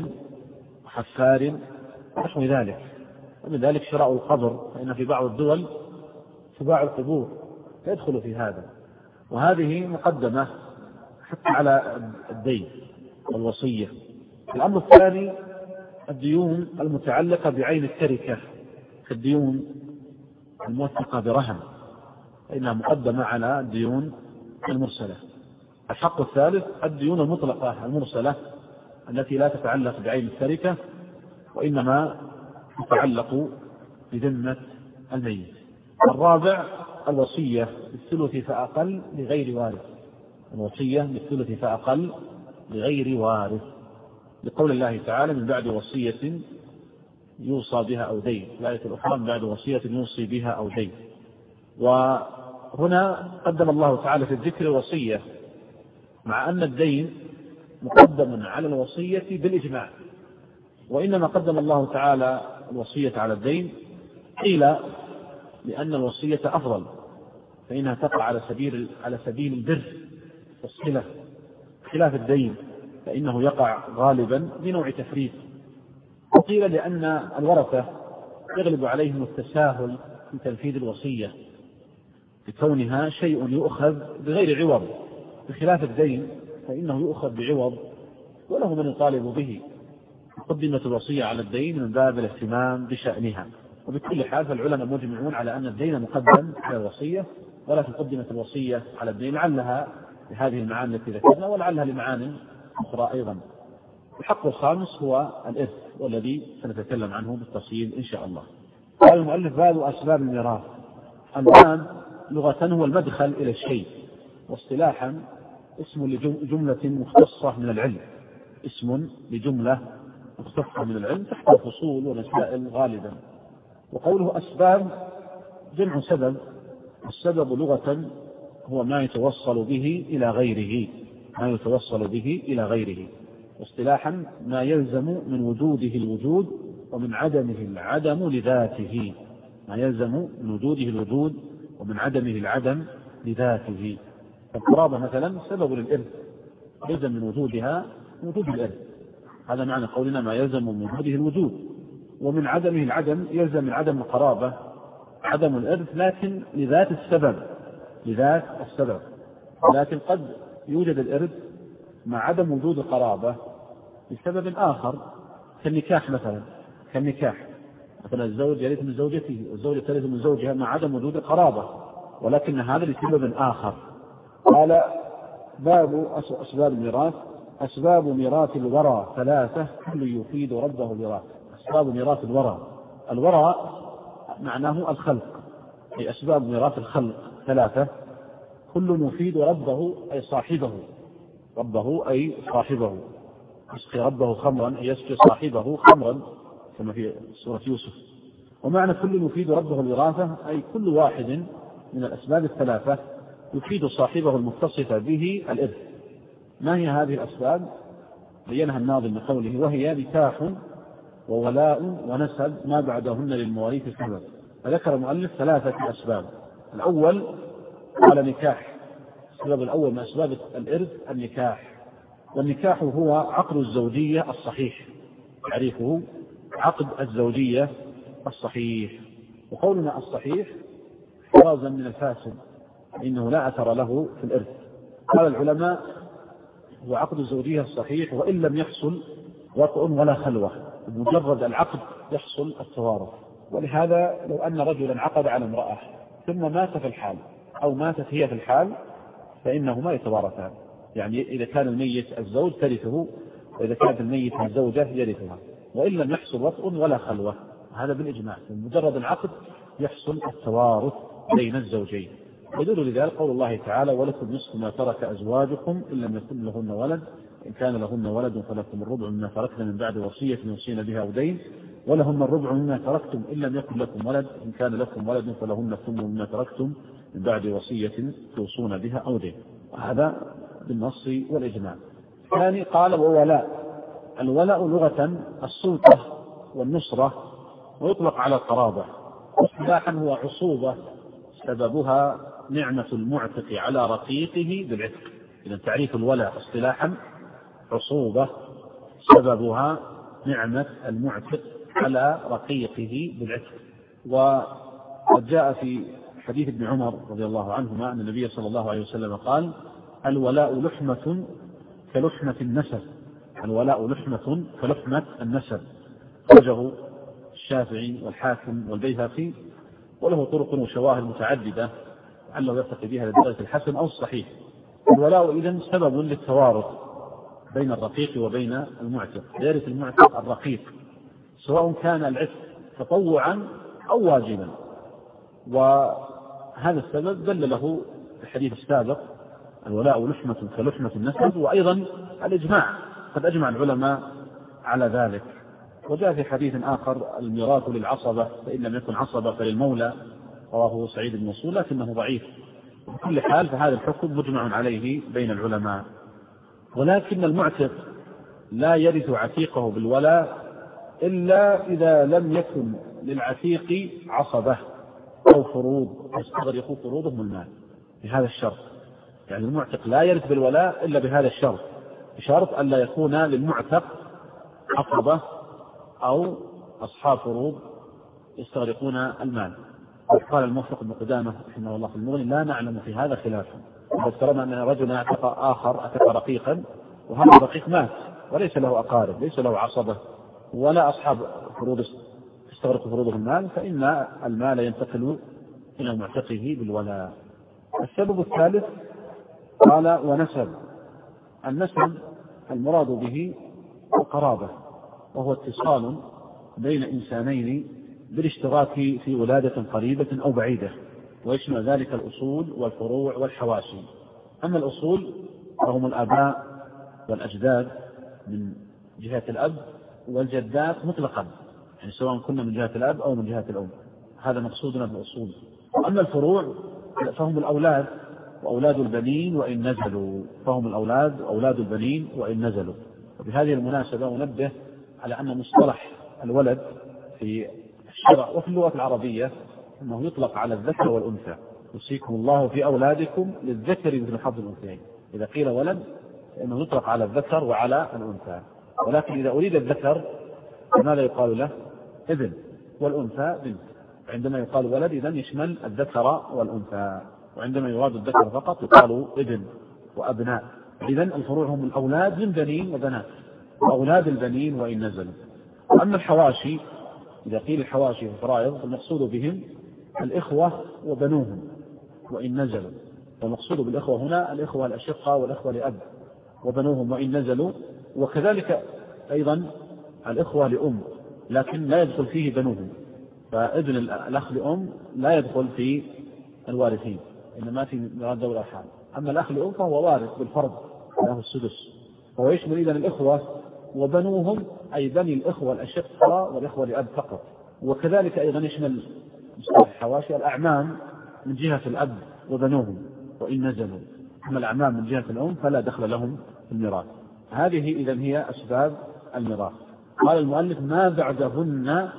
وحفار ونحو ذلك. ومن ذلك شراء القبر، فإن في بعض الدول تباع القبور فيدخل في هذا. وهذه مقدمة حتى على الدين والوصية. الأمر الثاني الديون المتعلقة بعين التركة كالديون الموثقة برهن، فإنها مقدمة على الديون المرسلة. الحق الثالث الديون المطلقة المرسلة التي لا تتعلق بعين التركة وإنما تتعلق بذمة الميت. الرابع الوصية بالثلث فأقل لغير وارث. الوصية بالثلث فأقل لغير وارث، لقول الله تعالى من بعد وصية يوصى بها أو دين. الآية الأخرى من بعد وصية يوصي بها أو دين. وهنا قدم الله تعالى في الذكر الوصية، مع أن الدين مقدم على الوصية بالإجماع، وإنما قدم الله تعالى الوصية على الدين قيل لأن الوصية أفضل، فإنها تقع على سبيل البر والصلة، خلاف الدين فإنه يقع غالبا بنوع تفريط. وقيل لأن الورثة يغلب عليهم التساهل في تنفيذ الوصية بكونها شيء يؤخذ بغير عوض، بخلاف الدين فإنه يؤخذ بعوض وله من يطالب به. قدمت الوصية على الدين من باب الاهتمام بشأنها. وبكل حال فالعلماء مجمعون على أن الدين مقدم على الوصية، ولكن قدمت الوصية على الدين لعلها لهذه المعاني التي ذكرنا ولعلها لمعاني أخرى أيضا. الحق الخامس هو الإرث، والذي سنتكلم عنه بالتفصيل إن شاء الله. قال المؤلف باب أسباب الميراث. الباب لغة هو المدخل إلى الشيء، واصطلاحا اسم لجملة مختصة من العلم، اسم لجملة مختصة من العلم تحت الفصول والمسائل غالبا. وقوله أسباب جمع سبب. السبب لغة هو ما يتوصل به إلى غيره، ما يتوصل به إلى غيره. واصطلاحا ما يلزم من وجوده الوجود ومن عدمه العدم لذاته، ما يلزم من وجوده الوجود ومن عدمه العدم لذاته. القرابة مثلا سبب للإرث، يلزم من وجودها وجود الإرث، هذا معنى قولنا ما يلزم من وجوده الوجود. ومن عدمه العدم يلزم من عدم القرابة عدم الإرث لكن لذات السبب، لكن قد يوجد الإرث مع عدم وجود القرابة لسبب آخر كالنكاح مثلا، الزوج يرث من زوجته والزوجة ترث من زوجها مع عدم وجود القرابة، ولكن هذا لسبب آخر. قال باب أسباب الميراث. أسباب ميراث الورى ثلاثة كل يفيد ربه الوراث. أسباب ميراث الورى معناه الخلق، أي أسباب ميراث الخلق ثلاثة كل يفيد ربه أي صاحبه، يسقي ربه خمرا أي يسقي صاحبه خمرا كما في سورة يوسف. ومعنى كل يفيد ربه الوراثة أي كل واحد من الأسباب الثلاثة يفيد صاحبه المتصف به الإرث. ما هي هذه الأسباب؟ بينها الناظم بقوله وهي نكاح وولاء ونسب ما بعدهن للمواريث سبب. فذكر المؤلف ثلاثة أسباب. الأول قال نكاح، السبب الأول من أسباب الإرث النكاح، والنكاح هو عقد الزوجية الصحيح، تعريفه عقد الزوجية الصحيح. وقولنا الصحيح فرازا من الفاسد إنه لا أثر له في الإرث. قال العلماء هو عقد الزوجية الصحيح وإن لم يحصل وطء ولا خلوة، بمجرد العقد يحصل التوارث. ولهذا لو أن رجلا عقد على امرأة ثم مات في الحال أو ماتت هي في الحال فإنهما يتوارثان، يعني إذا كان الميت الزوج ترثه وإذا كانت الميت الزوجة يرثها، وإن لم يحصل وطء ولا خلوة، هذا بالإجماع بمجرد العقد يحصل التوارث بين الزوجين. يدل لذلك قول الله تعالى ولكم نصف ما ترك أزواجكم إن لم يكن لهن ولد إن كان لهن ولد فلكم الربع مما تركنا من بعد وصية يوصين بها أو دين ولهن الربع مما تركتم إن لم يكن لكم ولد إن كان لكم ولد فلهن الثمن مما تركتم من بعد وصية توصون بها أو دين. هذا بالنص والإجماع. ثاني قال وولاء. الولاء لغة السلطة والنصرة ويطلق على القرابة، واصطلاحا هو عصوبة سببها نعمة المعتق على رقيقه بالعتق. إذا تعريف الولاء اصطلاحا عصوبة سببها نعمة المعتق على رقيقه بالعتق. وقد جاء في حديث ابن عمر رضي الله عنهما أن النبي صلى الله عليه وسلم قال الولاء لحمة كلحمة النسب، الولاء لحمة كلحمة النسب. خرجه الشافعي والحاكم والبيهقي وله طرق وشواهد متعددة لعله يرتقي بها لدرجة الحسن أو الصحيح. الولاء إذن سبب للتوارث بين الرقيق وبين المعتق، يرث المعتق الرقيق سواء كان العتق تطوعا أو واجبا، وهذا السبب دل له الحديث السابق الولاء لحمة كلحمة النسب، وأيضا الإجماع قد أجمع العلماء على ذلك. وجاء في حديث آخر الميراث للعصبة فإن لم يكن عصبة فللمولى، رواه سعيد بن منصور لكنه ضعيف. وبكل حال فهذا الحكم مجمع عليه بين العلماء. ولكن المعتق لا يرث عتيقه بالولاء إلا إذا لم يكن للعتيق عصبة أو فروض يستغرق فروضهم المال، بهذا الشرط. يعني المعتق لا يرث بالولاء إلا بهذا الشرط، بشرط أن لا يكون للمعتق عصبة أو أصحاب فروض يستغرقون المال. وقال الموفق بن قدامة رحمه الله في المغني لا نعلم في هذا خلافا. وذكرنا أن رجلا اعتق رقيقا وهذا الرقيق مات وليس له أقارب ليس له عصبة ولا أصحاب فروض يستغرق فروضهم المال، فإن المال ينتقل إلى معتقه بالولاء. السبب الثالث قال ونسب. النسب المراد به القرابة، وهو اتصال بين إنسانين بالاشتراك في ولادة قريبة أو بعيدة، ويشمل ذلك الأصول والفروع والحواشي. أما الأصول فهم الآباء والأجداد من جهة الأب والجدات مطلقا، يعني سواء كنا من جهة الأب أو من جهة الأم، هذا مقصودنا بالأصول. أما الفروع فهم الأولاد وأولاد البنين وإن نزلوا، فهم الأولاد وأولاد البنين وإن نزلوا. وبهذه المناسبة ننبه على أن مصطلح الولد في الشرع وفي اللغة العربية أنه يطلق على الذكر والأنثى. يوصيكم الله في أولادكم للذكر مثل حظ الأنثيين. إذا قيل ولد فإنه يطلق على الذكر وعلى الأنثى، ولكن إذا أريد الذكر فماذا يقال له؟ ابن، والأنثى بنت. عندما يقال ولد إذن يشمل الذكر والأنثى، وعندما يراد الذكر فقط يقال ابن وأبناء. إذن الفروع هم الأولاد من بنين وبنات، وأولاد البنين وإن نزلوا. وأما الحواشي، إذا قيل الحواشي في الفرائض المقصود بهم الإخوة وبنوهم وإن نزلوا، والمقصود بالإخوة هنا الإخوة الأشقة والإخوة لأب وبنوهم وإن نزلوا، وكذلك أيضا الإخوة لأم لكن لا يدخل فيه بنوهم، فابن الأخ لأم لا يدخل في الوارثين إنما في مراد ذوي الأرحام. أما الأخ لأم فهو وارث بالفرض له السدس، وهو يشمل إذن الإخوة وبنوهم أي بني الإخوة الأشقة والإخوة لأب فقط. وكذلك أيضا يشمل الحواشي الأعمام من جهة الأب وبنوهم وإن نزلوا، أما الأعمام من جهة الأم فلا دخل لهم في الميراث. هذه إذن هي أسباب الميراث. قال المؤلف ما بعدهن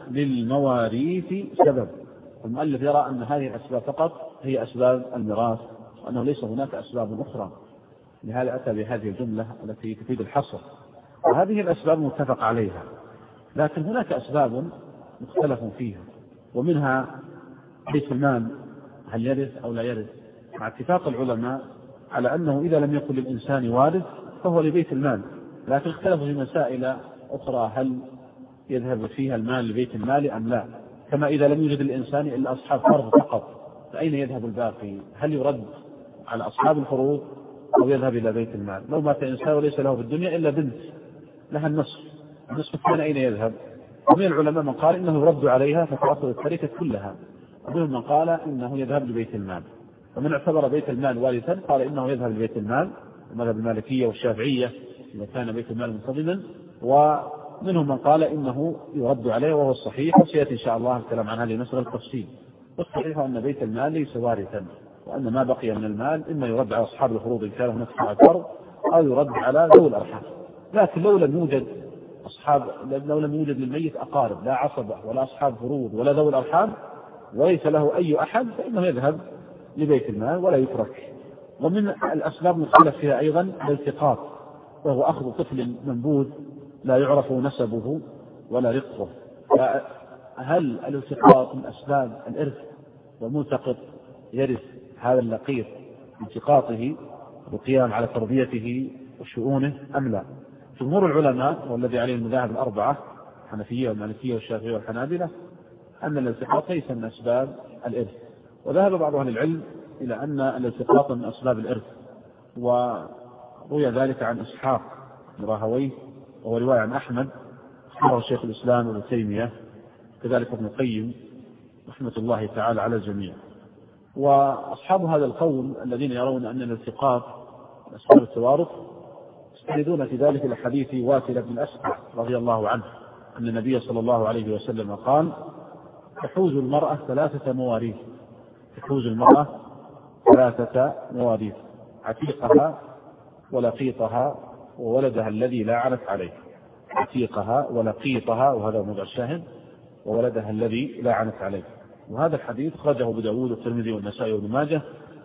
للمواريث سبب. المؤلف يرى أن هذه الأسباب فقط هي أسباب الميراث، وأنه ليس هناك أسباب أخرى، لهذا أتى بهذه الجملة التي تفيد الحصر. وهذه الأسباب متفق عليها، لكن هناك أسباب مختلف فيها، ومنها بيت المال هل يرث أو لا يرث، مع اتفاق العلماء على أنه إذا لم يكن للإنسان وارث فهو لبيت المال، لكن اختلفوا في مسائل أخرى هل يذهب فيها المال لبيت المال أم لا. كما إذا لم يوجد الإنسان إلا أصحاب فرض فقط فأين يذهب الباقي؟ هل يرد على أصحاب الفروض أو يذهب إلى بيت المال؟ لو مات إنسان وليس له في الدنيا إلا بنت لها النصف الثاني أين يذهب؟ ومن العلماء من قال إنه يرد عليها فتأخذ التركة كلها، ومنهم من قال إنه يذهب لبيت المال. ومن اعتبر بيت المال وارثا قال إنه يذهب لبيت المال، مذهب المالكية والشافعية إذا كان بيت المال منتظما، ومنهم من قال إنه يرد عليه وهو الصحيح، وسيأتي إن شاء الله الكلام عن هذه المسألة التفصيل. والصحيح أن بيت المال ليس وارثا، وأن ما بقي من المال إما يرد على أصحاب الفروض إن كان هناك على الفرض أو يرد على ذوي الأرحام. لكن لو لم يوجد للميت أقارب لا عصبة ولا أصحاب فروض ولا ذوي الأرحام وليس له أي أحد فإنه يذهب لبيت المال ولا يترك. ومن الأسباب مختلف فيها أيضا الالتقاط، وهو أخذ طفل منبوذ لا يعرف نسبه ولا رقه. فهل الالتقاط من أسباب الإرث والملتقط يرث هذا اللقيط التقاطه والقيام على تربيته وشؤونه أم لا؟ جمهور العلماء والذي عليه المذاهب الأربعة الحنفية والمالكية والشافعية والحنابلة أن الالتقاط ليس من أسباب الإرث، وذهب بعض أهل العلم إلى أن الالتقاط من أسباب الإرث، وروي ذلك عن إسحاق بن راهويه وهو رواية عن أحمد اختاره شيخ الإسلام ابن تيمية كذلك ابن القيم رحمة الله تعالى على الجميع. وأصحاب هذا القول الذين يرون أن الالتقاط من أسباب التوارث يستندون في ذلك إلى حديث واسل بن الأسقع رضي الله عنه أن النبي صلى الله عليه وسلم قال: تحوز المرأة ثلاثة مواريث، تحوز المرأة ثلاثة مواريث: عتيقها ولقيطها وولدها الذي لا عنت عليه. عتيقها ولقيطها، وهذا موضع الشاهد، وولدها الذي لا عنت عليه. وهذا الحديث خرجه أبو داود والترمذي والنسائي وابن ماجه،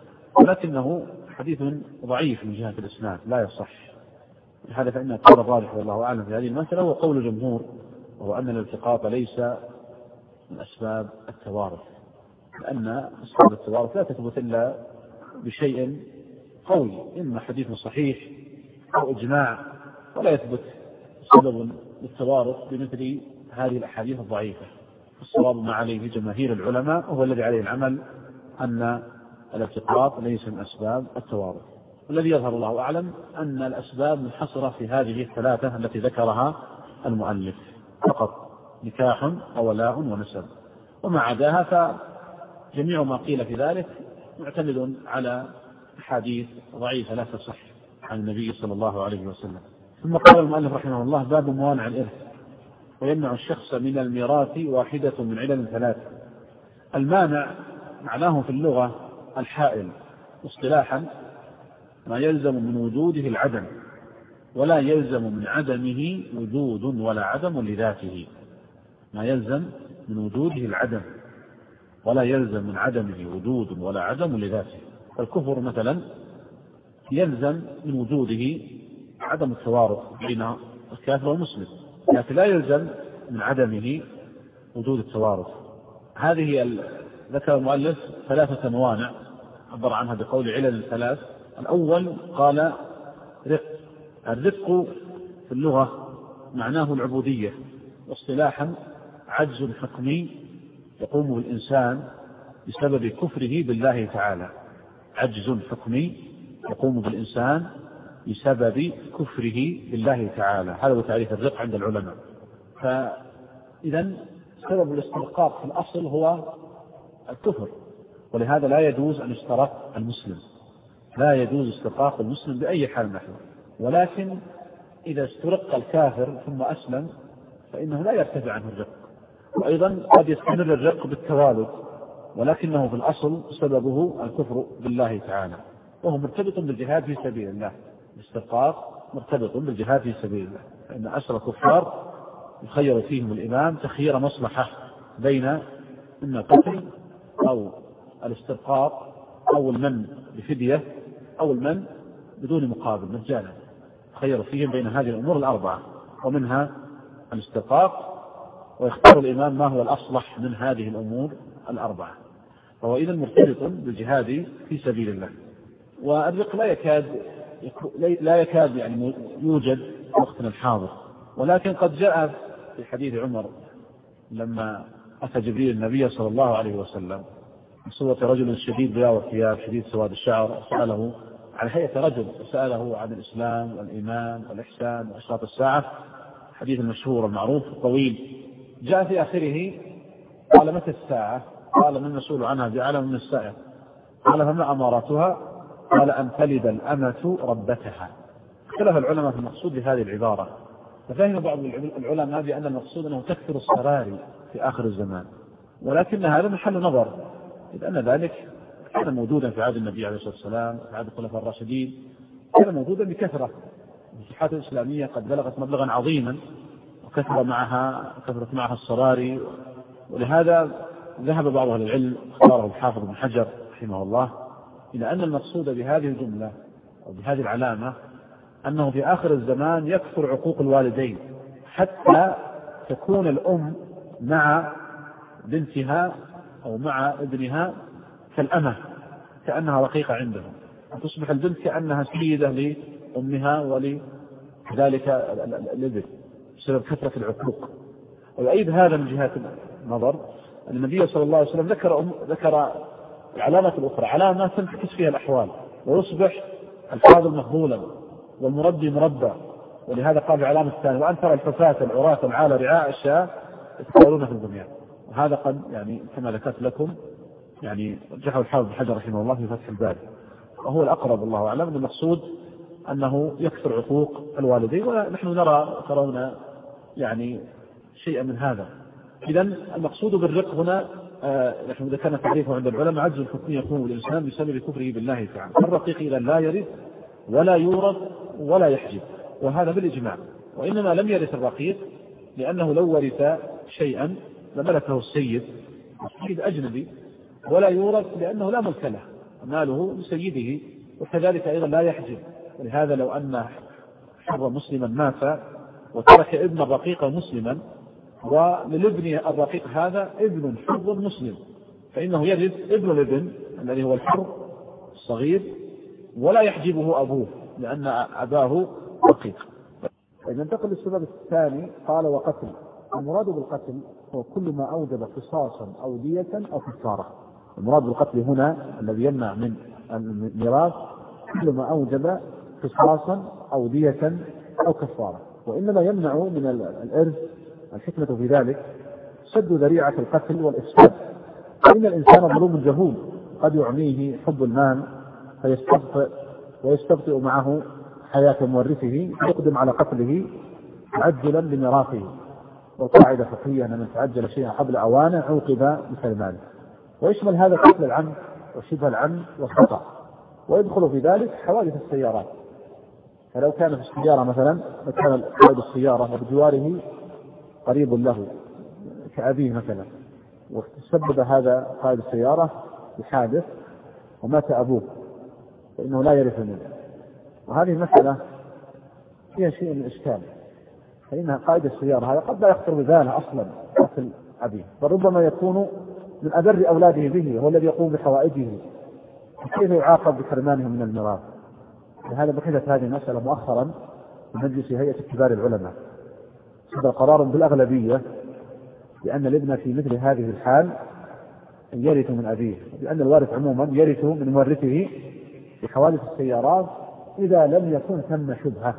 ولكنه حديث ضعيف من جهة الإسناد لا يصح. لهذا فإن القول الراجح والله أعلم في هذه المسألة هو قول الجمهور، وهو أن الالتقاط ليس من أسباب التوارث، لأن أسباب التوارث لا تثبت إلا بشيء قوي، إما حديث صحيح أو إجماع، ولا يثبت سبب للتوارث بمثل هذه الأحاديث الضعيفة. الصواب ما عليه جماهير العلماء وهو الذي عليه العمل أن الالتقاط ليس من أسباب التوارث. والذي يظهر الله أعلم أن الأسباب منحصرة في هذه الثلاثة التي ذكرها المؤلف فقط: نكاح وولاء ونسب. وما عداها فجميع ما قيل في ذلك معتمد على حديث ضعيفة لا تصح عن النبي صلى الله عليه وسلم. ثم قال المؤلف رحمه الله: باب موانع الإرث ويمنع الشخص من الميراث واحدة من علل ثلاث. المانع معناه في اللغة الحائل، اصطلاحا ما يلزم من وجوده العدم ولا يلزم من عدمه وجود ولا عدم لذاته. ما يلزم من وجوده العدم ولا يلزم من عدمه وجود ولا عدم لذاته. الكفر مثلا يلزم من وجوده عدم التوارث بين الكافر والمسلم، لكن لا يلزم من عدمه وجود التوارث. ذكر المؤلف 3 موانع عبر عنها بقول علل 3. الأول قال رق. الرق في اللغة معناه العبودية، واصطلاحا عجز حكمي يقوم بالإنسان بسبب كفره بالله تعالى. عجز حكمي يقوم بالإنسان بسبب كفره بالله تعالى، هذا هو تعريف الرق عند العلماء. فإذا سبب الاسترقاق في الأصل هو الكفر، ولهذا لا يجوز أن يسترق المسلم، لا يجوز استرقاق المسلم بأي حال نحن. ولكن إذا استرق الكافر ثم أسلم فإنه لا يرتفع عنه الرق، وأيضا قد يستمر الرق بالتوالد، ولكنه في الأصل سببه الكفر بالله تعالى، وهو مرتبط بالجهاد في سبيل الله. الاسترقاق مرتبط بالجهاد في سبيل الله، فإن أسر الكفار يخير فيهم الإمام تخيير مصلحة بين إما القتل أو الاسترقاق أو المن بفدية أو المن بدون مقابل مجانا، يخير فيهم بين هذه الأمور الأربعة ومنها الاسترقاق، ويختار الإمام ما هو الأصلح من هذه الأمور الأربعة. فهو إذن مرتبط بالجهاد في سبيل الله. والرق لا يكاد يعني يوجد في وقتنا الحاضر، ولكن قد جاء في حديث عمر لما أتى جبريل النبي صلى الله عليه وسلم بصورة رجل شديد بياض الثياب شديد سواد الشعر، سأله عن هيئة رجل، سأله عن الإسلام والإيمان والإحسان وأشراط الساعة، حديث المشهور المعروف الطويل. جاء في آخره قال متى الساعة؟ قال من المسؤول عنها بأعلم من السائل؟ قال فما أماراتها؟ قال أن تلد الأمة ربتها. اختلف العلماء في المقصود بهذه العبارة، ففهم بعض العلماء بأن المقصود أنه تكثر السراري في آخر الزمان، ولكن هذا محل نظر، إذ أن ذلك كان موجودا في عهد النبي عليه الصلاة والسلام، في عهد الخلفاء الراشدين، كان موجودا بكثرة. المسيحات الإسلامية قد بلغت مبلغا عظيما وكثرت معها السراري، ولهذا ذهب بعض أهل العلم اختاره الحافظ بن حجر رحمه الله إلى أن المقصود بهذه الجملة أو بهذه العلامة أنه في آخر الزمان يكثر عقوق الوالدين، حتى تكون الأم مع بنتها أو مع ابنها كالأمة، كأنها رقيقة عندهم، وتصبح البنت كأنها سيدة لأمها ولذلك الابن بسبب كثرة العقوق. ويؤيد هذا من جهة النظر أن النبي صلى الله عليه وسلم ذكر العلامة الأخرى، علامة تنتكس فيها الأحوال ويصبح الفاضل مفضولا والمربي مربى، ولهذا قال العلامة الثانية وأن ترى الحفاة العراة العالى رعاء الشاة يتطاولون في البنيان. وهذا قد يعني كما ذكرت لكم يعني رجحه الحافظ بن حجر رحمه الله في فتح الباري، وهو الأقرب الله أعلم. أن المقصود أنه يكثر عقوق الوالدين، ونحن ترون يعني شيئا من هذا. إذن المقصود بالرق هنا نحن ذكرنا تعريفه عند العلماء عجز الحكمي يكون الإنسان بسبب كفره بالله تعالى. الرقيق إذا لا يرث ولا يورث ولا يحجب، وهذا بالإجماع. وإنما لم يرث الرقيق لأنه لو ورث شيئا لملكه السيد أجنبي، ولا يورث لأنه لا ملك له، ماله لسيده، وكذلك أيضا لا يحجب. ولهذا لو أن حر مسلما مات وترك ابن الرقيق مسلما، وللابن الرقيق هذا ابن حر مسلم، فإنه يرث ابن الابن الذي هو الحر الصغير، ولا يحجبه أبوه لأن أباه رقيق. إذا ننتقل للسبب الثاني قال وقتل. المراد بالقتل هو كل ما أوجب قصاصا أو دية أو كفارة. المراد بالقتل هنا الذي يمنع من الميراث كل ما أوجب قصاصا أو دية أو كفارة. وإنما يمنع من الإرث الحكمة في ذلك سد ذريعة القتل والإفساد، فإن الإنسان ظلوم جهول قد يعميه حب المال ويستبطئ معه حياة مورثه فيقدم على قتله تعجلا لميراثه. والقاعدة فقهية أن من تعجل شيئا قبل أوانه عوقب مثل ماله. ويشمل هذا قتل العمد وشبه العمد والخطأ، ويدخل في ذلك حوادث السيارات. فلو كان في السيارة مثلا كان قائد السيارة وبجواره قريب له كأبيه مثلا، وتسبب هذا قائد السيارة بحادث ومات أبوه، فإنه لا يرث منه. وهذه المسألة فيها شيء من الإشكال، فإن قائد السيارة هذا قد لا يخطر بباله أصلا قتل أبيه، فربما يكون من أبر أولاده به، هو الذي يقوم بحوائجه، كيف يعاقب بحرمانه من الميراث؟ لهذا بحثت هذه المسألة مؤخرا في مجلس هيئة كبار العلماء، صدر قرار بالأغلبية بأن الابن في مثل هذه الحال يرث من أبيه، لأن الوارث عموما يرث من مورثه في حوادث السيارات إذا لم يكن ثم شبهة.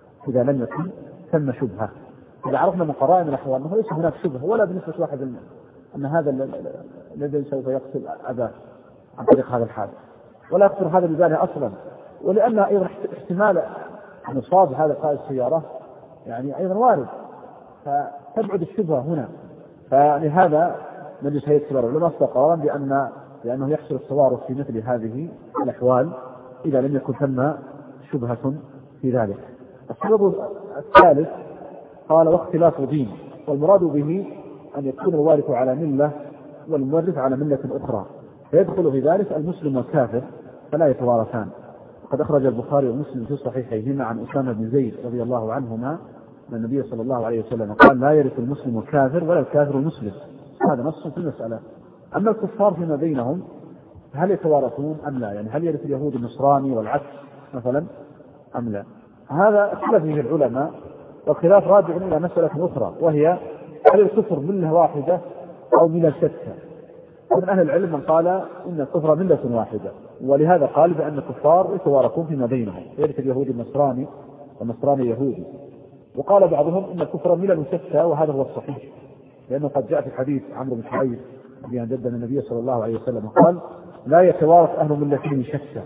إذا عرفنا من قرائن الأحوال أنه ليس هناك شبهة ولا بنسبة واحد أن هذا الذي سوف يقتل أباه عن طريق هذا الحادث، ولا يخطر هذا بباله أصلا، ولأن أيضا احتمال أن يصاب هذا قائد السيارة يعني أيضا وارد، فتبعد الشبهة هنا. فلهذا مجلس هيئة كبار العلماء أصدر قرارا بأنه يحصل التوارث في مثل هذه الأحوال إذا لم يكن ثم شبهة في ذلك. السبب الثالث قال واختلاف دين، والمراد به أن يكون الوارث على ملة والمورث على ملة أخرى، فيدخل في ذلك المسلم والكافر فلا يتوارثان. وقد أخرج البخاري ومسلم في صحيحيهما عن أسامة بن زيد رضي الله عنهما أن النبي صلى الله عليه وسلم قال لا يرث المسلم الكافر ولا الكافر المسلم. هذا نص في المسألة. أما الكفار فيما بينهم هل يتوارثون أم لا؟ يعني هل يرث اليهود النصراني والعكس مثلا أم لا؟ هذا اختلف فيه العلماء، والخلاف راجع إلى مسألة أخرى، وهي هل الكفر ملة واحدة أو ملة شتى؟ ومن أهل العلم من قال إن الكفر ملة واحدة، ولهذا قال بأن الكفار يتوارثون فيما بينهم، يرث اليهودي النصراني والنصراني يهودي. وقال بعضهم إن الكفر ملل شتى، وهذا هو الصحيح، لأنه قد جاء في حديث عمرو بن شعيب الذي جد من النبي صلى الله عليه وسلم قال لا يتوارث أهل ملتين شتى،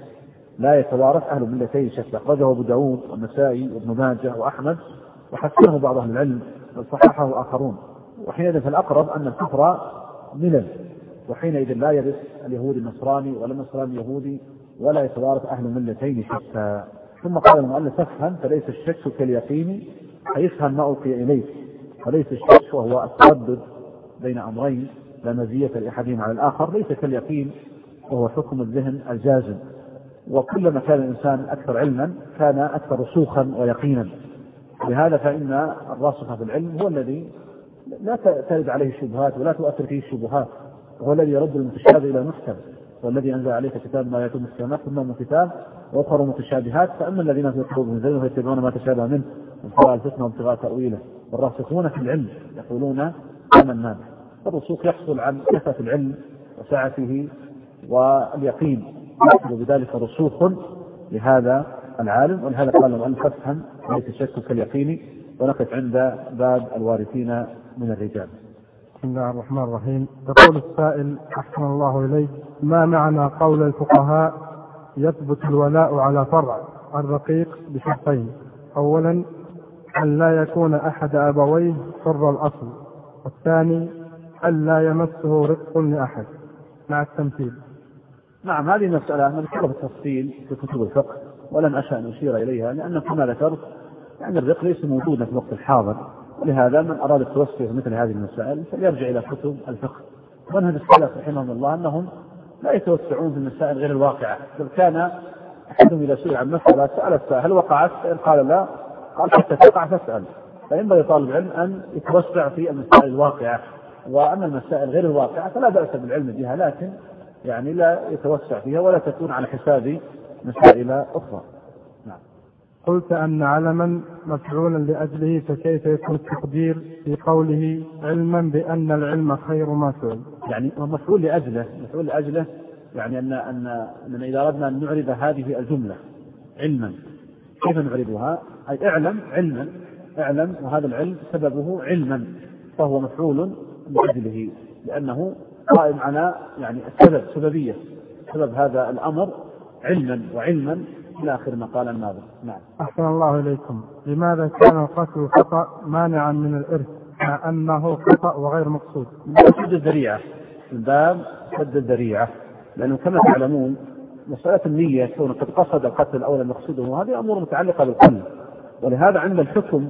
أخرجه أبو داود والنسائي وابن ماجه وأحمد، وحسنه بعض أهل العلم وصححه آخرون. وحينئذ فالأقرب أن الكفر ملل، وحينئذ لا يرث اليهودي النصراني ولا النصراني يهودي، ولا يتوارث أهل ملتين شتى. ثم قال المؤلف فافهم فليس الشك كاليقين، فيفهم ما ألقي إليه، فليس الشك وهو التردد بين أمرين لا مزية لأحدهما على الآخر، ليس كاليقين وهو حكم الذهن الجازم. وكلما كان الإنسان أكثر علما كان أكثر رسوخا ويقينا. لهذا فإن الراسخ في العلم هو الذي لا ترد عليه الشبهات ولا تؤثر فيه الشبهات، وهو الذي يرد المتشابه إلى المحكم، والذي أنزل عليك كتاب ما يتم السماء ثم من كتاب وأخر متشابهات، فأما الذين في قلوبهم زيغ فيتبعون ما تشابه منه ابتغاء الفتنة وابتغاء تأويله، والراسخون في العلم يقولون آمنا به. فالرسوخ يحصل عن كثرة العلم وسعته واليقين، يحصل بذلك رسوخ لهذا العالم. ولهذا قال المؤلف فافهم ليس الشك كاليقين. ونقف عند باب الوارثين من الرجال. بسم الله الرحمن الرحيم. يقول السائل أحسن الله إليك: ما معنى قول الفقهاء يثبت الولاء على فرع الرقيق بشرطين؟ أولا أن لا يكون أحد أبويه حر الأصل، والثاني أن لا يمسه رق لأحد مع التمثيل. نعم، هذه مسألة نذكرها بالتفصيل في كتب الفقه، ولن أشأ أن أشير إليها، لأن كما ذكرت يعني الرق ليس موجودا في الوقت الحاضر، ولهذا من أراد التوسع في مثل هذه المسائل فليرجع إلى كتب الفقه. ومنهج السلف رحمهم الله أنهم لا يتوسعون في المسائل غير الواقعة، بل كان أحدهم إذا سئل عن مسألة سأل السائل هل وقعت؟ فإن قال لا قال حتى تقع فاسأل. فينبغي طالب العلم أن يتوسع في المسائل الواقعة، وأما المسائل غير الواقعة فلا بأس بالعلم بها، لكن يعني لا يتوسع فيها ولا تكون على حساب مسائل أخرى. نعم. قلت أن علما مفعولا لأجله، فكيف يكون التقدير في قوله علما بأن العلم خير ما فعل؟ يعني مفعول لأجله يعني أن إذا أردنا أن نعرض هذه الجملة علما كيف نعرضها؟ أي اعلم اعلم، وهذا العلم سببه علما، فهو مفعول لأجله لأنه قائم على يعني السبب، سببية سبب هذا الأمر علما وعلما إلى آخر ما قال الناظر. نعم. أحسن الله إليكم. لماذا كان القتل خطأ مانعا من الإرث مع أنه خطأ وغير مقصود؟ سد الذريعة، الباب سد الذريعة، لأنه كما تعلمون مسألة النية كون قد قصد القتل أو لم يقصده هذه أمور متعلقة بالقلب، ولهذا عند الحكم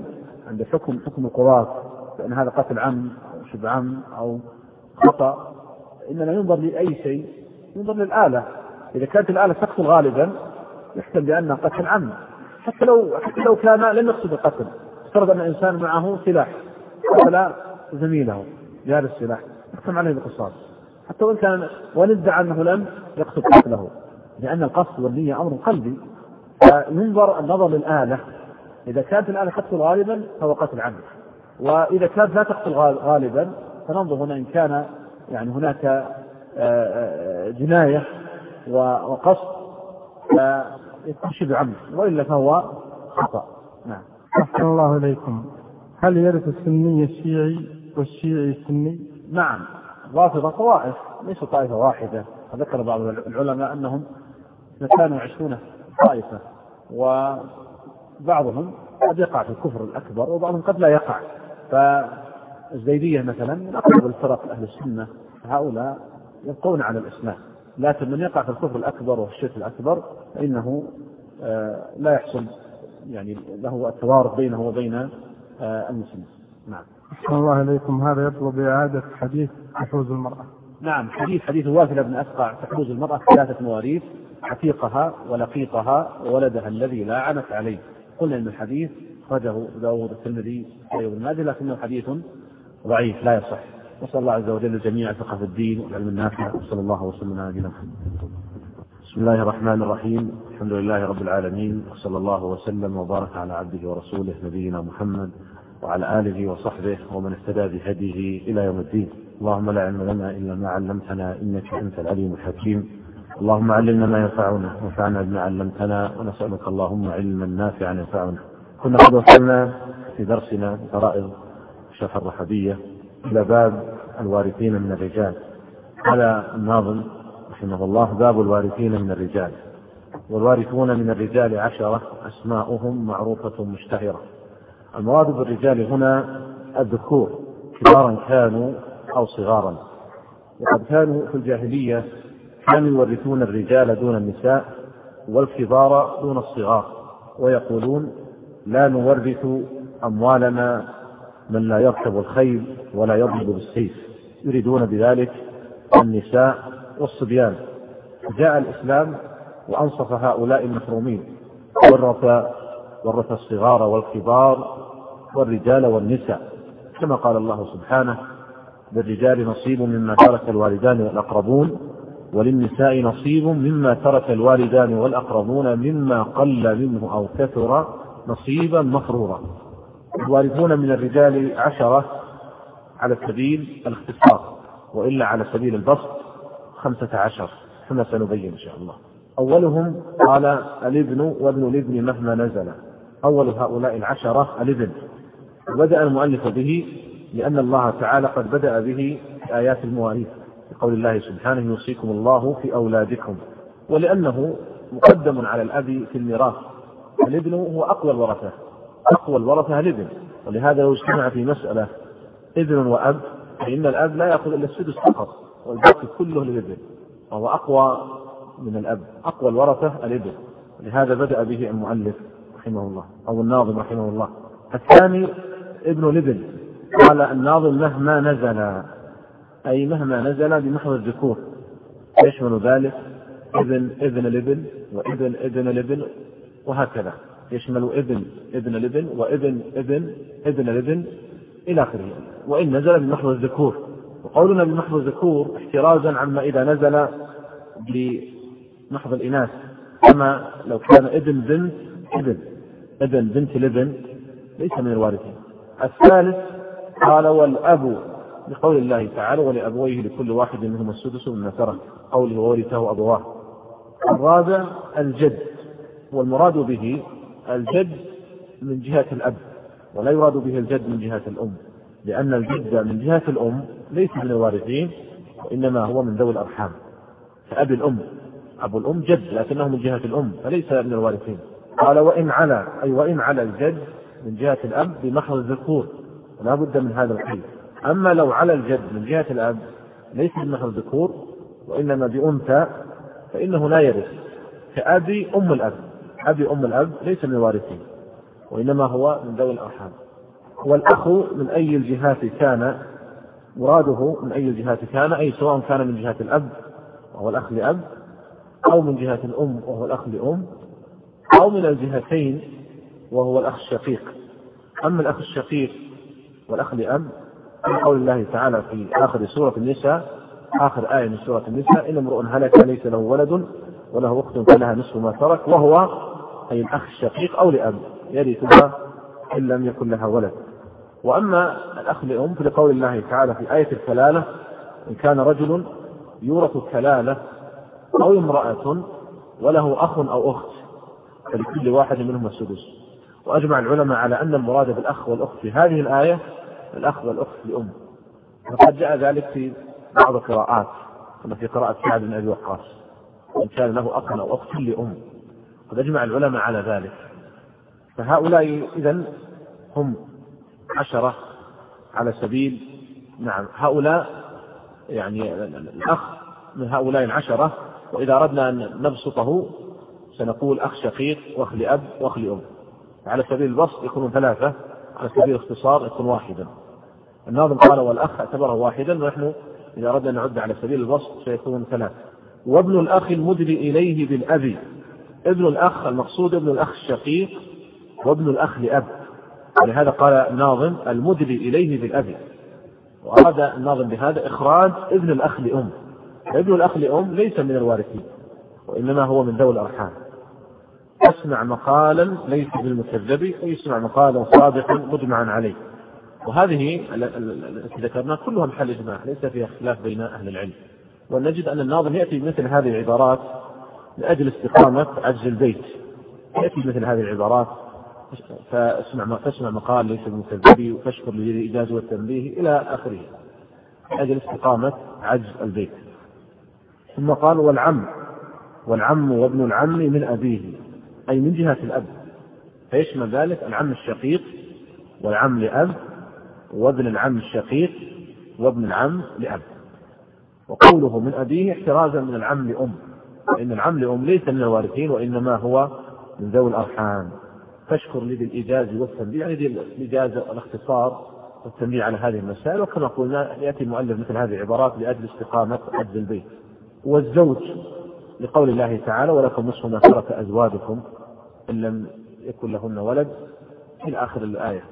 حكم القضاة لأن هذا قتل عم أو شبه عم أو خطأ، إننا ينظر لأي شيء، ينظر للآلة. إذا كانت الآلة تقتل غالبا يحكم بأنها قتل عم، حتى لو كان لم يقصد القتل. افترض أن الإنسان معه سلاح قتل زميله بهذا السلاح يحكم عليه بالقصاص. حتى وإن كان وندعى أنه لم يقصد قتله، لأن القصد والنية أمر قلبي. فينظر النظر للآلة، إذا كانت الآلة تقتل غالبا فهو قتل عمد، وإذا كانت لا تقتل غالبا فننظر هنا إن كان يعني هناك جناية وقصد فيكون شبه عمد، وإلا فهو خطأ. نعم. أحسن الله إليكم. هل يرث السني الشيعي والشيعي السني؟ نعم، رافضة طوائف ليس طائفة واحدة. ذكر بعض العلماء أنهم 22 طائفة، وبعضهم قد يقع في الكفر الأكبر وبعضهم قد لا يقع. فالزيدية مثلا من أقرب الفرق أهل السنة، هؤلاء يبقون على الإسلام، لكن من يقع في الكفر الأكبر والشرك الأكبر فإنه لا يحصل يعني له التوارث بينه وبين المسلمين. نعم. أحسن الله إليكم. هذا يطلب إعادة حديث تحوز المرأة. نعم، حديث واثلة بن أسقع تحوز المرأة 3 مواريث: عتيقها ولقيطها وولدها الذي لا عنت عليه. قلنا إن الحديث أخرجه داود الترمذي وابن ماجه، لكنه حديث ضعيف لا يصح. نسأل الله عز وجل الجميع الفقه في الدين والعلم النافع، وصلى الله وسلم على نبينا محمد. بسم الله الرحمن الرحيم. الحمد لله رب العالمين، وصلى الله وسلم وبارك على عبده ورسوله نبينا محمد وعلى آله وصحبه ومن اهتدى بهديه إلى يوم الدين. اللهم لا علم لنا إلا ما علمتنا إنك أنت العليم الحكيم. اللهم علمنا ما ينفعنا وانفعنا بما علمتنا، ونسألك اللهم علما نافعا ينفعنا. كنا قد وصلنا في درسنا فرائض شرح الرحبية إلى باب الوارثين من الرجال. قال الناظم رحمه الله: باب الوارثين من الرجال. والوارثون من الرجال 10 أسماؤهم معروفة مشتهرة. المراد بالرجال هنا الذكور، كبارا كانوا أو صغارا. وقد كانوا في الجاهلية كانوا يورثون الرجال دون النساء والكبار دون الصغار، ويقولون: لا نورث أموالنا من لا يركب الخيل ولا يضرب بالسيف. يريدون بذلك النساء والصبيان. جاء الإسلام وأنصف هؤلاء المحرومين، ورث الصغار والكبار والرجال والنساء، كما قال الله سبحانه: للرجال نصيب مما ترك الوالدان والأقربون وللنساء نصيب مما ترك الوالدان والأقربون مما قل منه أو كثر نصيبا مفروضا. الوارثون من الرجال 10 على سبيل الاختصار، وإلا على سبيل البسط 15 كما سنبين إن شاء الله. أولهم قال: الابن وابن الابن مهما نزل. أول هؤلاء 10 الابن. بدأ المؤلف به لأن الله تعالى قد بدأ به في آيات المواريث بقول الله سبحانه: يوصيكم الله في أولادكم، ولأنه مقدم على الأب في الميراث. الابن هو أقوى الورثة الابن، ولهذا لو اجتمع في مسألة ابن وأب فإن الأب لا يأخذ إلا السدس فقط، والباقي كله للابن، وهو أقوى من الأب. أقوى الورثة الابن، لهذا بدأ به المؤلف رحمه الله أو الناظم رحمه الله. الثاني ابن الابن. قال الناظم: مهما نزل، أي مهما نزل بمحض الذكور، يشمل ذلك ابن الابن وابن الابن، وهكذا يشمل ابن الابن وابن الابن إلى آخره، وإن نزل بمحض الذكور. وقولنا بمحض الذكور احترازا عما إذا نزل بمحض الإناث، كما لو كان ابن بنت الابن ليس من الوارثين. الثالث قال: والأب، بقول الله تعالى: ولأبويه لكل واحد منهم السدس مما ترك، قوله: وورثه أبواه. الرابع الجد، والمراد به الجد من جهة الأب، ولا يراد به الجد من جهة الأم، لأن الجد من جهة الأم ليس من الوارثين، وإنما هو من ذوي الأرحام، فأبي الأم، أبو الأم جد لكنه من جهة الأم فليس من الوارثين. قال: وإن على الجد من جهة الأب بمحض الذكور، ولا بد من هذا القيد. أما لو على الجد من جهة الأب ليس بمحض الذكور وإنما بأنثى فإنه لا يرث، كأبي أم الأب. أبي أم الأب ليس من الوارثين، وإنما هو من ذوي الأرحام. والأخ من أي الجهات كان، مراده من أي الجهات كان، أي سواء كان من جهة الأب وهو الأخ لأب، أو من جهة الأم وهو الأخ لأم، أو من الجهتين وهو الأخ الشقيق. أما الأخ الشقيق والأخ لأب، في قول الله تعالى في آخر سورة النساء: آخر آية من سورة النساء: إن امرؤ هلك ليس له ولد وله أخت فلها نصف ما ترك وهو أي الأخ الشقيق أو لأب يرثها إن لم يكن لها ولد. وأما الأخ لأم فلقول الله تعالى في آية الكلالة: إن كان رجل يورث الكلالة أو امرأة وله أخ أو أخت فلكل واحد منهم السدس. وأجمع العلماء على أن المراد بالأخ والأخت في هذه الآية الأخ والأخت لأم، وقد جاء ذلك في بعض القراءات كما في قراءة سعد بن أبي وقاص: وإن كان له أخ أو أخت لأم. قد أجمع العلماء على ذلك. فهؤلاء إذن هم 10 على سبيل هؤلاء يعني الأخ من هؤلاء 10. وإذا أردنا أن نبسطه سنقول أخ شقيق وأخ لأب وأخ لأم. على سبيل البسط يكون 3، على سبيل الاختصار يكون 1. الناظم قال: والأخ اعتبره واحدا، ونحن إذا أردنا أن نعد على سبيل البسط سيكون 3. وابن الأخ المدلي إليه بالأب. ابن الأخ المقصود ابن الأخ الشقيق وابن الأخ لأب، ولهذا قال الناظم: المدلي إليه بالأب. وأراد الناظم بهذا إخراج ابن الأخ لأم. ابن الأخ لأم ليس من الوارثين، وإنما هو من ذوي الأرحام. يسمع مقالا ليس بالمكذب، ويسمع مقالا صادقا مجمعا عليه. وهذه التي ذكرنا كلها محل إجماع، ليس فيها اختلاف بين أهل العلم. ونجد أن الناظم يأتي بمثل هذه العبارات لأجل استقامة عجز البيت. يأتي مثل هذه العبارات: فاسمع مقال ليس بالمكذب، وفاشكر للإيجاز والتنبيه إلى آخره، لأجل استقامة عجز البيت. ثم قال: والعم وابن العم من أبيه، أي من جهة الأب، فيشمل ذلك العم الشقيق والعم لأب وابن العم الشقيق وابن العم لأب. وقوله من أبيه احترازا من العم لأم، فإن العم لأم ليس من الوارثين، وإنما هو من ذوي الأرحام. فاشكر لي بالإيجاز والتنبيه، يعني الإيجاز والاختصار والتنبيه على هذه المسائل. وكما قلنا يأتي المؤلف مثل هذه العبارات لأجل استقامة عجز البيت. والزوج لقول الله تعالى: ولكم نصف ما ترك أزواجكم إن لم يكن لهن ولد، إلى آخر الآية.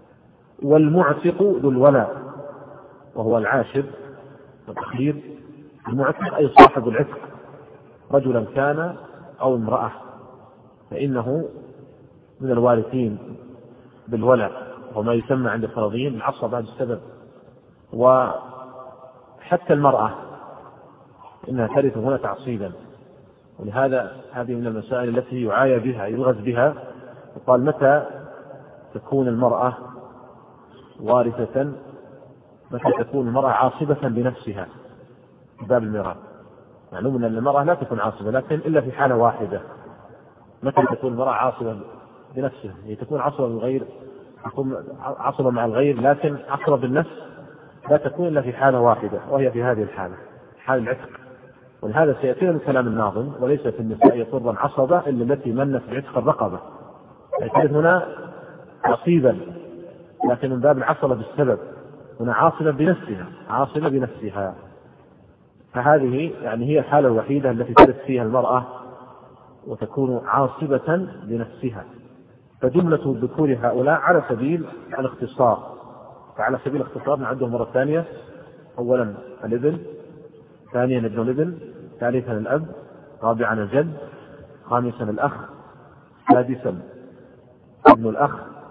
والمعتق ذو الولاء، وهو العاشر والأخير. المعتق أي صاحب العتق، رجلا كان أو امرأة، فإنه من الوارثين بالولاء، وما يسمى عند الفرضيين العصبة بعد السبب. وحتى المرأة إنها ترث هنا تعصيبا، ولهذا هذه من المسائل التي يعايى بها يلغز بها. وقال: متى تكون المرأة وارثة؟ متى تكون المرأة عاصبة بنفسها في باب الميراث. معلوم أن المرأة لا تكون عاصبة، لكن إلا في حالة واحدة. متى تكون المرأة عاصبة بنفسها؟ هي تكون عصبة بالغير، تكون عصبة مع الغير، لكن عصبة بالنفس لا تكون إلا في حالة واحدة، وهي في هذه الحالة، حال العتق. ولهذا سيأتينا من كلام الناظم: وليس في النساء طرا عصبة إلا التي منت بعتق الرقبة. فكانت هنا عصيبا، لكن من باب العصبة بالسبب، هنا عاصبة بنفسها. فهذه يعني هي الحالة الوحيدة التي ترث فيها المرأة وتكون عاصبة بنفسها. فجملة الذكور هؤلاء على سبيل الاختصار. فعلى سبيل الاختصار نعدهم مرة ثانية: أولا الابن، ثانيا ابن الابن، ثالثا الأب، رابعا الجد، خامسا الأخ، سادسا ابن الأخ،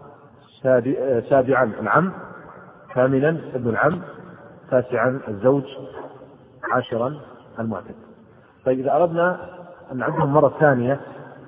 سابعا العم، ثامنا ابن العم، تاسعا الزوج، عاشرا المعتق. طيب إذا أردنا أن نعدهم مرة ثانية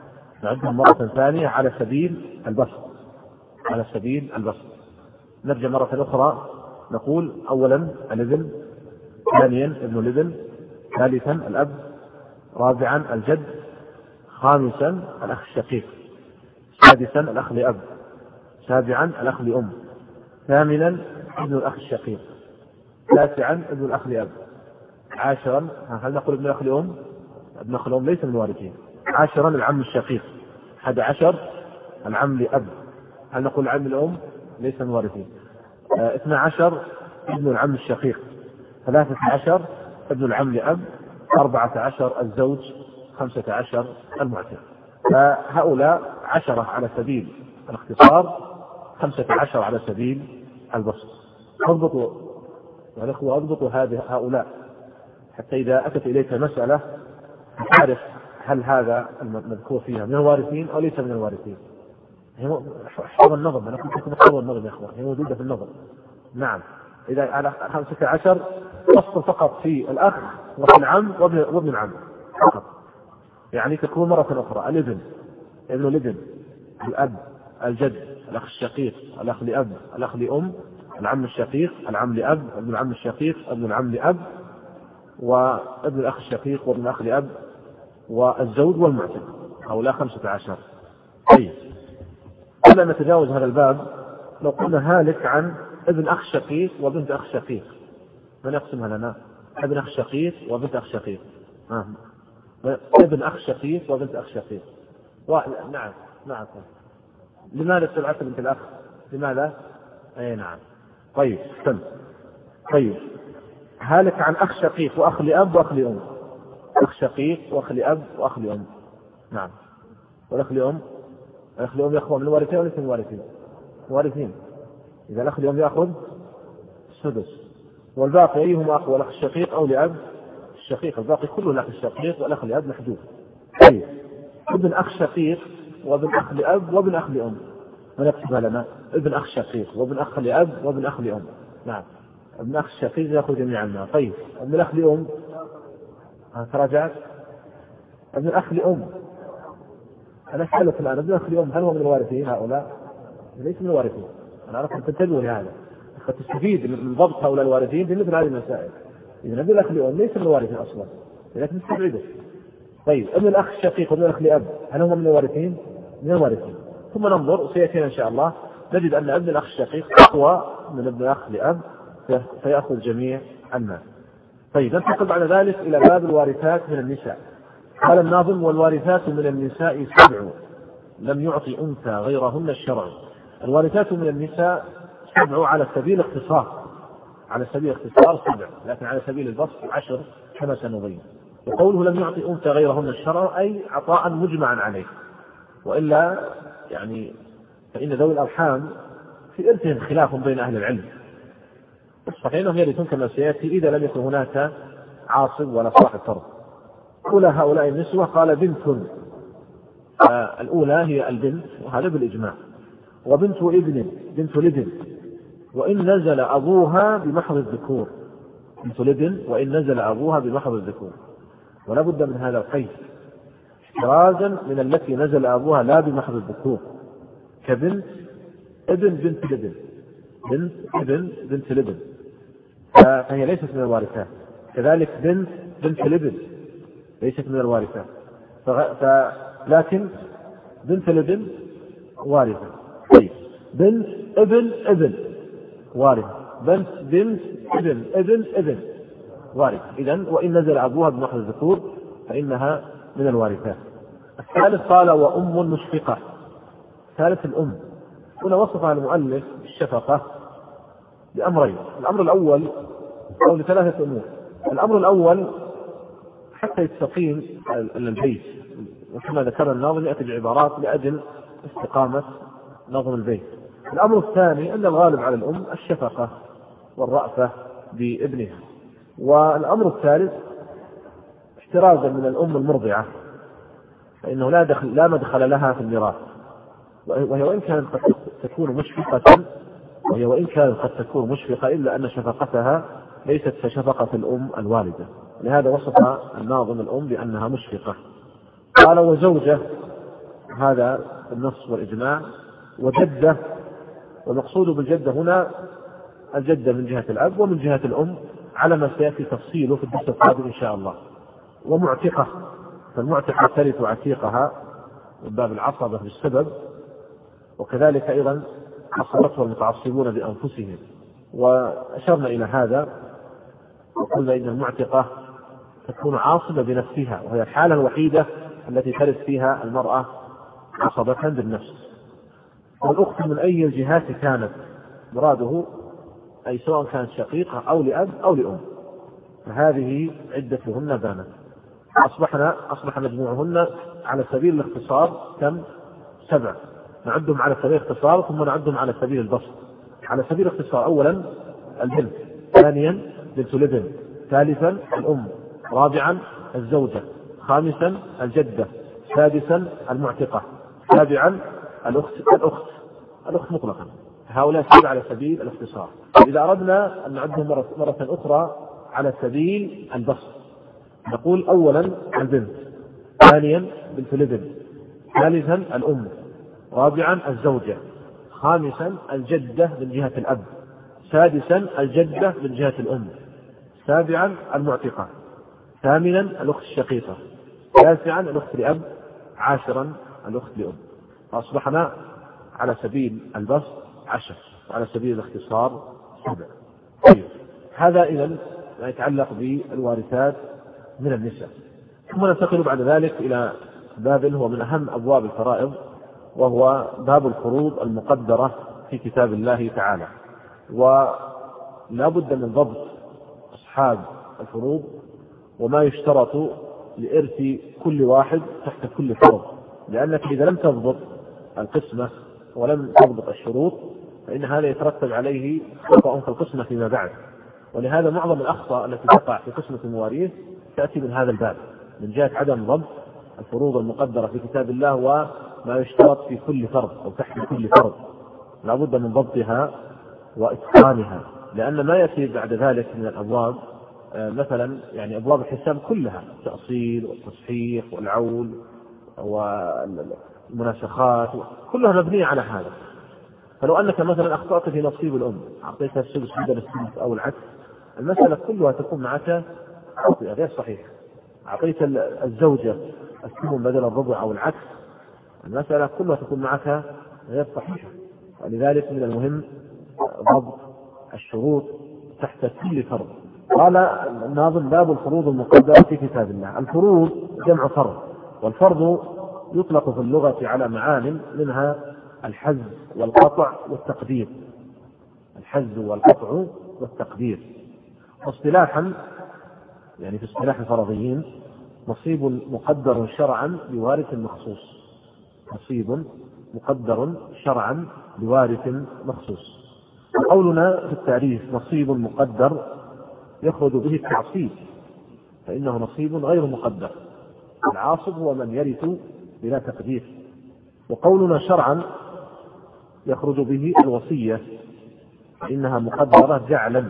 على سبيل البسط. نرجع مرة أخرى نقول: أولا الابن، ثانيا ابن الابن، ثالثا الأب، رابعا الجد، خامسا الأخ الشقيق، سادسا الأخ لأب، سابعا الأخ لأم، ثامنا ابن الأخ الشقيق، تاسعا ابن الأخ لأب، عاشرا، هل نقول ابن الأخ لأم؟ ابن الأخ لأم ليس من الوارثين. عاشرا العم الشقيق، 11 العم لأب، هل نقول العم لأم؟ ليس من الوارثين. 12 ابن العم الشقيق، 13 ابن العم لأب، 14 الزوج، 15 المعتق. فهؤلاء 10 على سبيل الاختصار، 15 على سبيل البسط. اضبطوا هؤلاء حتى إذا أتت إليك مسألة تعرف هل هذا المذكور فيها من الوارثين أو ليس من الوارثين. هي حفظ النظم، أنا قلت لكم حفظ النظم يا أخوان، هي موجودة في النظم. نعم، إذا على 15 فصل فقط في الأخ وفي العم وابن العم فقط، يعني تكون مرة أخرى الابن، ابن الابن، الأب، الجد، الأخ الشقيق، الأخ لأب، الأخ لأم، العم الشقيق، العم لأب، ابن العم الشقيق، ابن العم لأب، وابن الأخ الشقيق وابن الأخ لأب، والزوج والمعتق، هؤلاء 15. طيب، قبل أن نتجاوز هذا الباب لو قلنا هالك عن ابن أخ شقيق وبنت أخ شقيق، من يقسمها لنا؟ ابن أخ شقيق وبنت أخ شقيق. ابن أخ شقيق وبنت أخ شقيق. نعم. لماذا استبعدت بنت الأخ؟ لماذا؟ أي نعم. طيب استمع. طيب، هالك عن أخ شقيق وأخ لأب وأخ لأم. أخ شقيق وأخ لأب وأخ لأم. نعم. والأخ لأم؟ الأخ لأم يأخذ من الوارثين وليس من الوارثين؟ وارثين. إذا الأخ لأم يأخذ السدس، والباقي أيهما أقوى، الأخ الشقيق أو لأب الشقيق؟ الباقي كله الأخ الشقيق والأخ لأب محجوب. طيب، ابن أخ شقيق وابن أخ لأب وابن أخ لأم، من يقسمها لنا؟ ابن أخ شقيق وابن أخ لأب وابن أخ لأم. نعم، ابن أخ الشقيق يأخذ جميعا المال. طيب، ابن الأخ لأم تراجعت. ابن الأخ لأم، أنا أسألك الآن، ابن الأخ لأم هل هو من الوارثين هؤلاء؟ ليس من الوارثين. أنا أردت أن تنتبهوا لهذا، فتستفيد من ضبط هؤلاء الوارثين في مثل هذه المسائل. إذا ابن الأخ لأم ليس من الوارثين أصلا، لكن نستبعده. طيب، ابن الأخ الشقيق وابن الأخ لأب هل هم من الوارثين؟ من الوارثين. ثم ننظر وسيأتينا إن شاء الله نجد أن ابن الأخ الشقيق أقوى من ابن الأخ لأب فيأخذ جميع المال. طيب، ننتقل بعد ذلك إلى باب الوارثات من النساء. قال الناظم: والوارثات من النساء 7 لم يعطي أنثى غيرهن الشرع. الوارثات من النساء 7 على سبيل اختصار، على سبيل اختصار 7، لكن على سبيل البسط 10 كما سنبين. وقوله لم يعطي أنثى غيرهن الشرع أي عطاء مجمعا عليه، وإلا يعني فإن ذوي الأرحام في إرثهم خلاف بين أهل العلم، فإنهم يرثون كما سيأتي إذا لم يكن هناك عاصب ولا صاحب فرض. أولى هؤلاء النسوة قال بنت، الأولى هي البنت وهذا بالإجماع، وبنت ابن، بنت لبن، وإن نزل أبوها بمحض الذكور، بنت لبن وإن نزل أبوها بمحض الذكور. ولا بد من هذا القيد احترازا من التي نزل أبوها لا بمحض الذكور، كبنت ابن بنت لبن، بنت ابن بنت لبن فهي ليست من الوارثات. كذلك بنت لبن ليست من الوارثات، لكن بنت لبن وارثة. طيب، بنت ابن وارثة، بنت ابن وارثة. إذن وإن نزل أبوها بمحض الذكور فإنها من الوارثات. الثالث قال وأم مشفقة. ثالث الأم، هنا وصفها المؤلف بالشفقة بأمرين. الأمر الأول أو لثلاثة أمور. الأمر الأول حتى يستقيم البيت، وكما ذكر الناظم يأتي بعبارات لأجل استقامة نظم البيت. الأمر الثاني أن الغالب على الأم الشفقة والرأفة بابنها. والأمر الثالث احترازا من الأم المرضعة، فإنه لا مدخل لها في الميراث، وهي وإن كانت قد تكون مشفقة إلا أن شفقتها ليست كشفقة الأم الوالدة، لهذا وصف الناظم الأم بأنها مشفقة. قال وزوجة، هذا النص والإجماع، وجدة، والمقصود بالجدة هنا الجدة من جهة الأب ومن جهة الأم على ما سيأتي تفصيله في الدرس القادم إن شاء الله. ومعتقة، فالمعتقة ترث عتيقها من باب العصبة بالسبب، وكذلك أيضا عصبته المتعصبون بأنفسهم. وأشرنا إلى هذا وقلنا إن المعتقة تكون عاصبة بنفسها، وهي الحالة الوحيدة التي ترث فيها المرأة عصبة بالنفس. والأخت من أي الجهات كانت، مراده أي سواء كانت شقيقة أو لأب أو لأم، فهذه عدتهن بانت. أصبح مجموعهن على سبيل الاختصار كم؟ 7. نعدهم على سبيل الاختصار ثم نعدهم على سبيل البسط. على سبيل الاختصار أولا البنت، ثانيا بنت لبن، ثالثا الأم، رابعا الزوجة، خامسا الجدة، سادسا المعتقة، سابعا الأخت مطلقا. هؤلاء 7 على سبيل الاختصار. إذا أردنا أن نعدهم مرة أخرى على سبيل البسط نقول أولا البنت، ثانيا بنت الابن، ثالثا الأم، رابعا الزوجة، خامسا الجدة من جهة الأب، سادسا الجدة من جهة الأم، سابعا المعتقة، ثامنا الأخت الشقيقة، تاسعا الأخت لأب، عاشرا الأخت لأم. فأصبحنا على سبيل البسط 10 وعلى سبيل الاختصار 7. طيب. هذا إذن ما يتعلق بالوارثات من النساء. ثم ننتقل بعد ذلك إلى باب هو من أهم أبواب الفرائض، وهو باب الفروض المقدرة في كتاب الله تعالى. ولا بد من ضبط أصحاب الفروض وما يشترط لإرث كل واحد تحت كل فرض، لأنك إذا لم تضبط القسمة ولم تضبط الشروط فإن هذا يترتب عليه خطأ في القسمة فيما بعد. ولهذا معظم الأخطاء التي تقع في قسمة المواريث تأتي من هذا الباب، من جهة عدم ضبط الفروض المقدرة في كتاب الله وما يشترط في كل فرض أو تحت كل فرض. لا بد من ضبطها وإتقانها، لأن ما يأتي بعد ذلك من الأبواب مثلا يعني أبواب الحساب كلها، التأصيل والتصحيح والعول والمناسخات كلها مبنية على هذا. فلو أنك مثلا أخطأت في نصيب الأم، أعطيتها السدس بدل السدس أو العكس، المسألة كلها تكون معك غير صحيح. أعطيت الزوجة الثمن بدل الربع أو العكس، المسألة كلها تكون معك غير صحيحة. ولذلك من المهم ضبط الشروط تحت كل فرض. قال الناظم باب الفروض المقدرة في كتاب الله. الفروض جمع فرض، والفرض يطلق في اللغة على معان منها الحز والقطع والتقدير. الحز والقطع والتقدير. واصطلاحا يعني في اصطلاح الفرضيين نصيب مقدر شرعا لوارث مخصوص. نصيب مقدر شرعا لوارث مخصوص. قولنا في التعريف نصيب مقدر يخرج به التعصيب، فإنه نصيب غير مقدر. العاصب هو من يرث بلا تقدير. وقولنا شرعا يخرج به الوصية، فإنها مقدرة جعلا،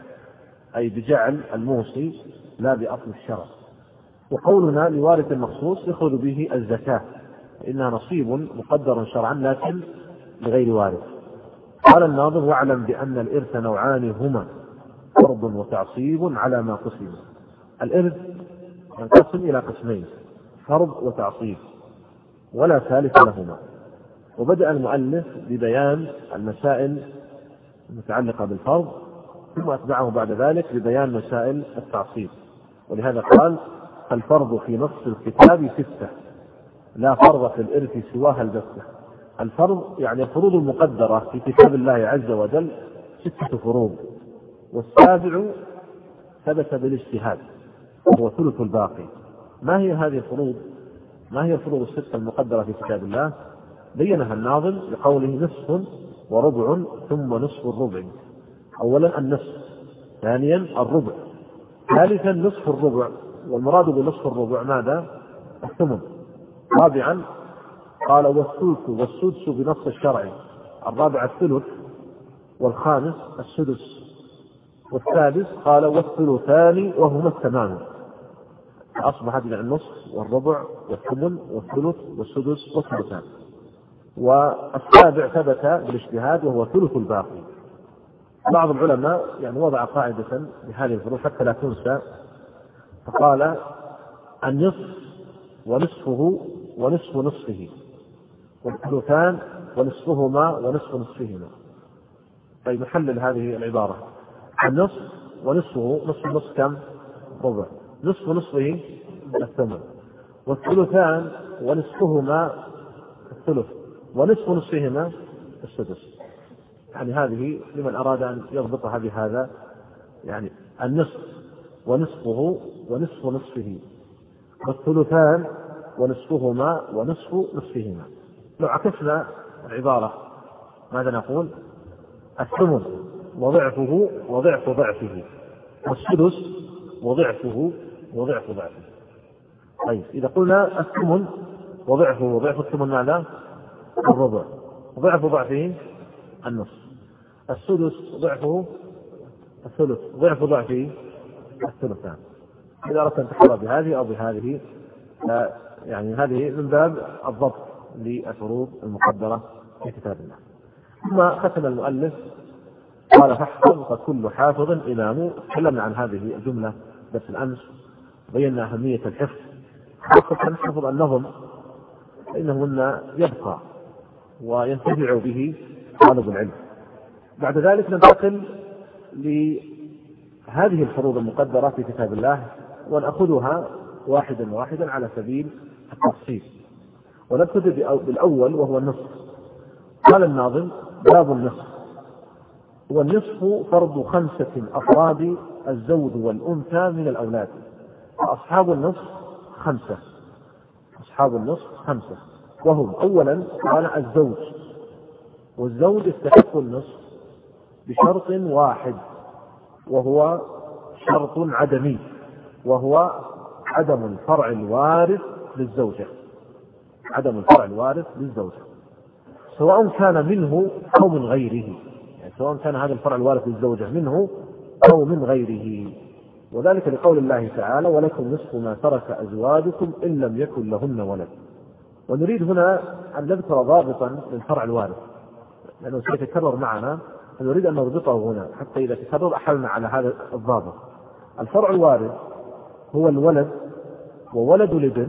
أي بجعل الموصي لا بأصل الشرع. وقولنا لوارث مخصوص يخرج به الزكاة، فإنها نصيب مقدر شرعا لكن لغير وارث. قال الناظم واعلم بأن الإرث نوعان هما فرض وتعصيب على ما قسم. الإرث ينقسم إلى قسمين، فرض وتعصيب، ولا ثالث لهما. وبدأ المؤلف ببيان المسائل المتعلقة بالفرض، ثم أتبعه بعد ذلك ببيان مسائل التعصيب. ولهذا قال الفرض في نص الكتاب 6 لا فرض في الإرث سواها البتة. الفرض يعني الفروض المقدرة في كتاب الله عز وجل 6 فروض، والسابع ثبت بالاجتهاد وهو ثلث الباقي. ما هي هذه الفروض؟ ما هي الفروض 6 المقدرة في كتاب الله؟ بينها الناظم بقوله نصف وربع ثم نصف الربع. أولا النصف، ثانيا الربع، ثالثا نصف الربع، والمراد بنصف الربع ماذا؟ الثمن. رابعا قال والثلث والسدس بنص الشرع. الرابع الثلث، والخامس السدس، والسادس قال والثلثان وهما التمام. أصبحت إلى النصف والربع والثمن والثلث والسدس والثلثان. والسابع ثبت بالاجتهاد وهو ثلث الباقي. بعض العلماء يعني وضع قاعدة لهذه الفروض حتى لا تنسى، فقال النصف ونصفه ونصف نصفه، والثلثان ونصفهما ونصف نصفهما. طيب نحلل هذه العبارة. النصف ونصفه، نصف النصف كم؟ ربع. نصف نصفه الثمن، والثلثان ونصفهما الثلث، ونصف نصفهما السدس. يعني هذه لمن أراد أن يضبطها بهذا، يعني النصف ونصفه ونصف نصفه، والثلثان ونصفهما ونصف نصفهما. لو عكسنا العبارة ماذا نقول؟ الثمن وضعفه وضعف ضعفه، والسدس وضعفه وضعف ضعفه. طيب إذا قلنا الثمن وضعفه وضعف الثمن ماذا؟ الربع، وضعف ضعفه النصف. السدس ضعفه الثلث، ضعف ضعفه الثلثان. إذا أردت أن تحرى بهذه أو بهذه يعني هذه من باب الضبط للفروض المقدرة في كتاب الله. ثم ختم المؤلف قال فاحفظ فكل حافظ إمام. تكلمنا عن هذه الجملة بس الأمس، بينا أهمية الحفظ، خاصة نحفظ النظم فإنه يبقى وينتفع به طالب العلم. بعد ذلك ننتقل لهذه الفروض المقدرة في كتاب الله ونأخذها واحدا واحدا على سبيل التفصيل. ونبتدئ بالأول وهو النصف. قال الناظم باب النصف: والنصف فرض 5 أفراد الزوج والأنثى من الأولاد، وأصحاب النصف 5. أصحاب النصف 5 وهم: أولا قال الزوج، والزوج يستحق النصف بشرط واحد وهو شرط عدمي، وهو عدم الفرع الوارث للزوجة. عدم الفرع الوارث للزوجة سواء كان منه أو من غيره، يعني سواء كان هذا الفرع الوارث للزوجة منه أو من غيره. وذلك لقول الله تعالى: ولكم نصف ما ترك أزواجكم إن لم يكن لهن ولد. ونريد هنا أن نذكر ضابطا للفرع الوارث لأنه سيتكرر معنا، فنريد أن نربطه هنا حتى إذا تكرر أحلنا على هذا الضابط. الفرع الوارث هو الولد وولد الابن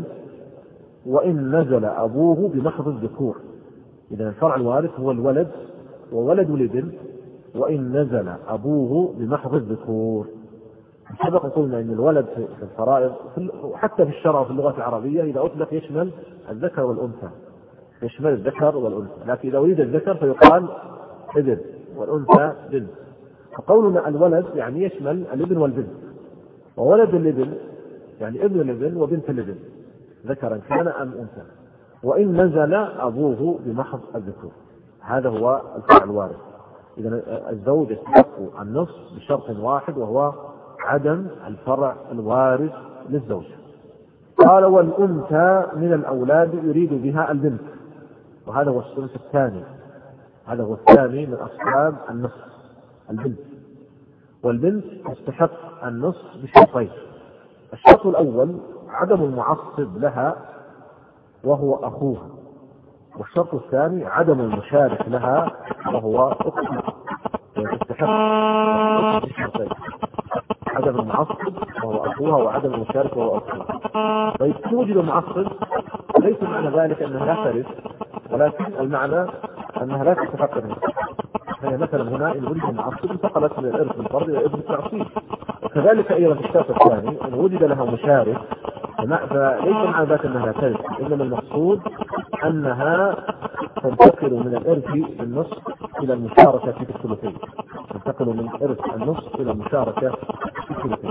وإن نزل أبوه بمحض الذكور. إذا الفرع الوارث هو الولد وولد الابن وإن نزل أبوه بمحض الذكور. سبق قلنا أن الولد في الفرائض حتى في الشرع وفي اللغة العربية إذا أطلق يشمل الذكر والأنثى، يشمل الذكر والأنثى، لكن إذا أريد الذكر فيقال ابن والأنثى بنت. فقولنا الولد يعني يشمل الابن والبنت، وولد الابن يعني ابن الابن وبنت الابن ذكرا كان أم أنثى، وإن نزل أبوه بمحض الذكور. هذا هو الفرع الوارث. إذا الزوج يستحق النصف بشرط واحد وهو عدم الفرع الوارث للزوج. قال: والأنثى من الأولاد يريد بها البنت، وهذا هو الثلث الثاني، هذا هو الثاني من أصحاب النصف البنت. والبنت تستحق النصف بشرطين: الشرط الأول عدم المعصب لها وهو أخوها، والشرط الثاني عدم المشارك لها وهو أختها. تستحق بشرطين: عدم المعصب وهو أخوها وعدم المشارك وهو أختها. طيب توجد المعصب ليس معنى ذلك أنها لا ترث، ولكن المعنى أنها لا تستحق النصف. يعني مثلا هنا إن وجد المعصب انتقلت من الإرث الفرد إلى إرث التعصيب. وكذلك أيضا في الشرط الثاني أن وجد لها مشارك، فليس معنى ذلك أنها لا ترث، إنما المقصود أنها تنتقل من الإرث بالنصف إلى المشاركة في الثلثين، تنتقل من إرث النصف إلى المشاركة في الثلثين.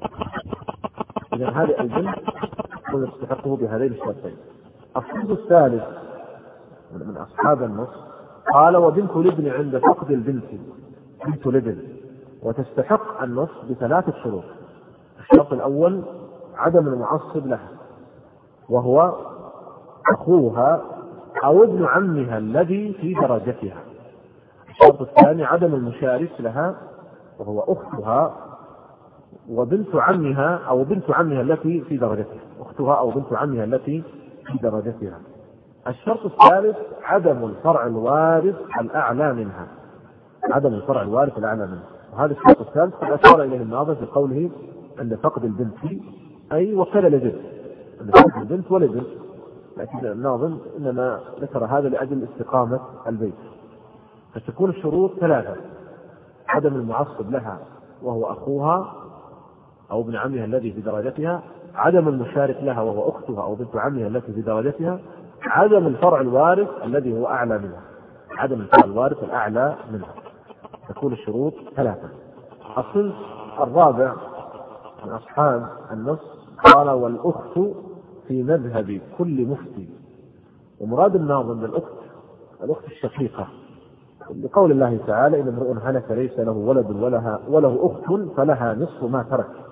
إذا هذه البنت تستحقه بهذين الشرطين. الصنف الثالث من أصحاب النصف قال: وبنت الابن عند فقد البنت، بنت الابن وتستحق النصف ب3 شروط. الشرط الأول عدم المعصب لها وهو أخوها أو ابن عمها الذي في درجتها. الشرط الثاني عدم المشارك لها وهو أختها وبنت عمها أو بنت عمها التي في درجتها، أختها أو بنت عمها التي في درجتها. الشرط الثالث عدم الفرع الوارث الأعلى منها، عدم الفرع الوارث الأعلى منها. وهذا الشرط الثالث قد أشار إليه الناظم في قوله عند فقد البنت، أي وكل البنت، عند فقد البنت والابن، لكن الناظم إنما ذكر هذا لأجل استقامة البيت. فتكون الشروط 3: عدم المعصب لها وهو أخوها أو ابن عمها الذي في درجتها، عدم المشارك لها وهو أختها أو بنت عمها التي في درجتها، عدم الفرع الوارث الذي هو أعلى منها، عدم الفرع الوارث الأعلى منها. تكون الشروط 3. الصنف الرابع من أصحاب النص قال: والأخت في مذهب كل مفتي. ومراد الناظم الأخت الشقيقة، لقول الله تعالى: إن امرؤ هلك ليس له ولد وله أخت فلها نصف ما ترك.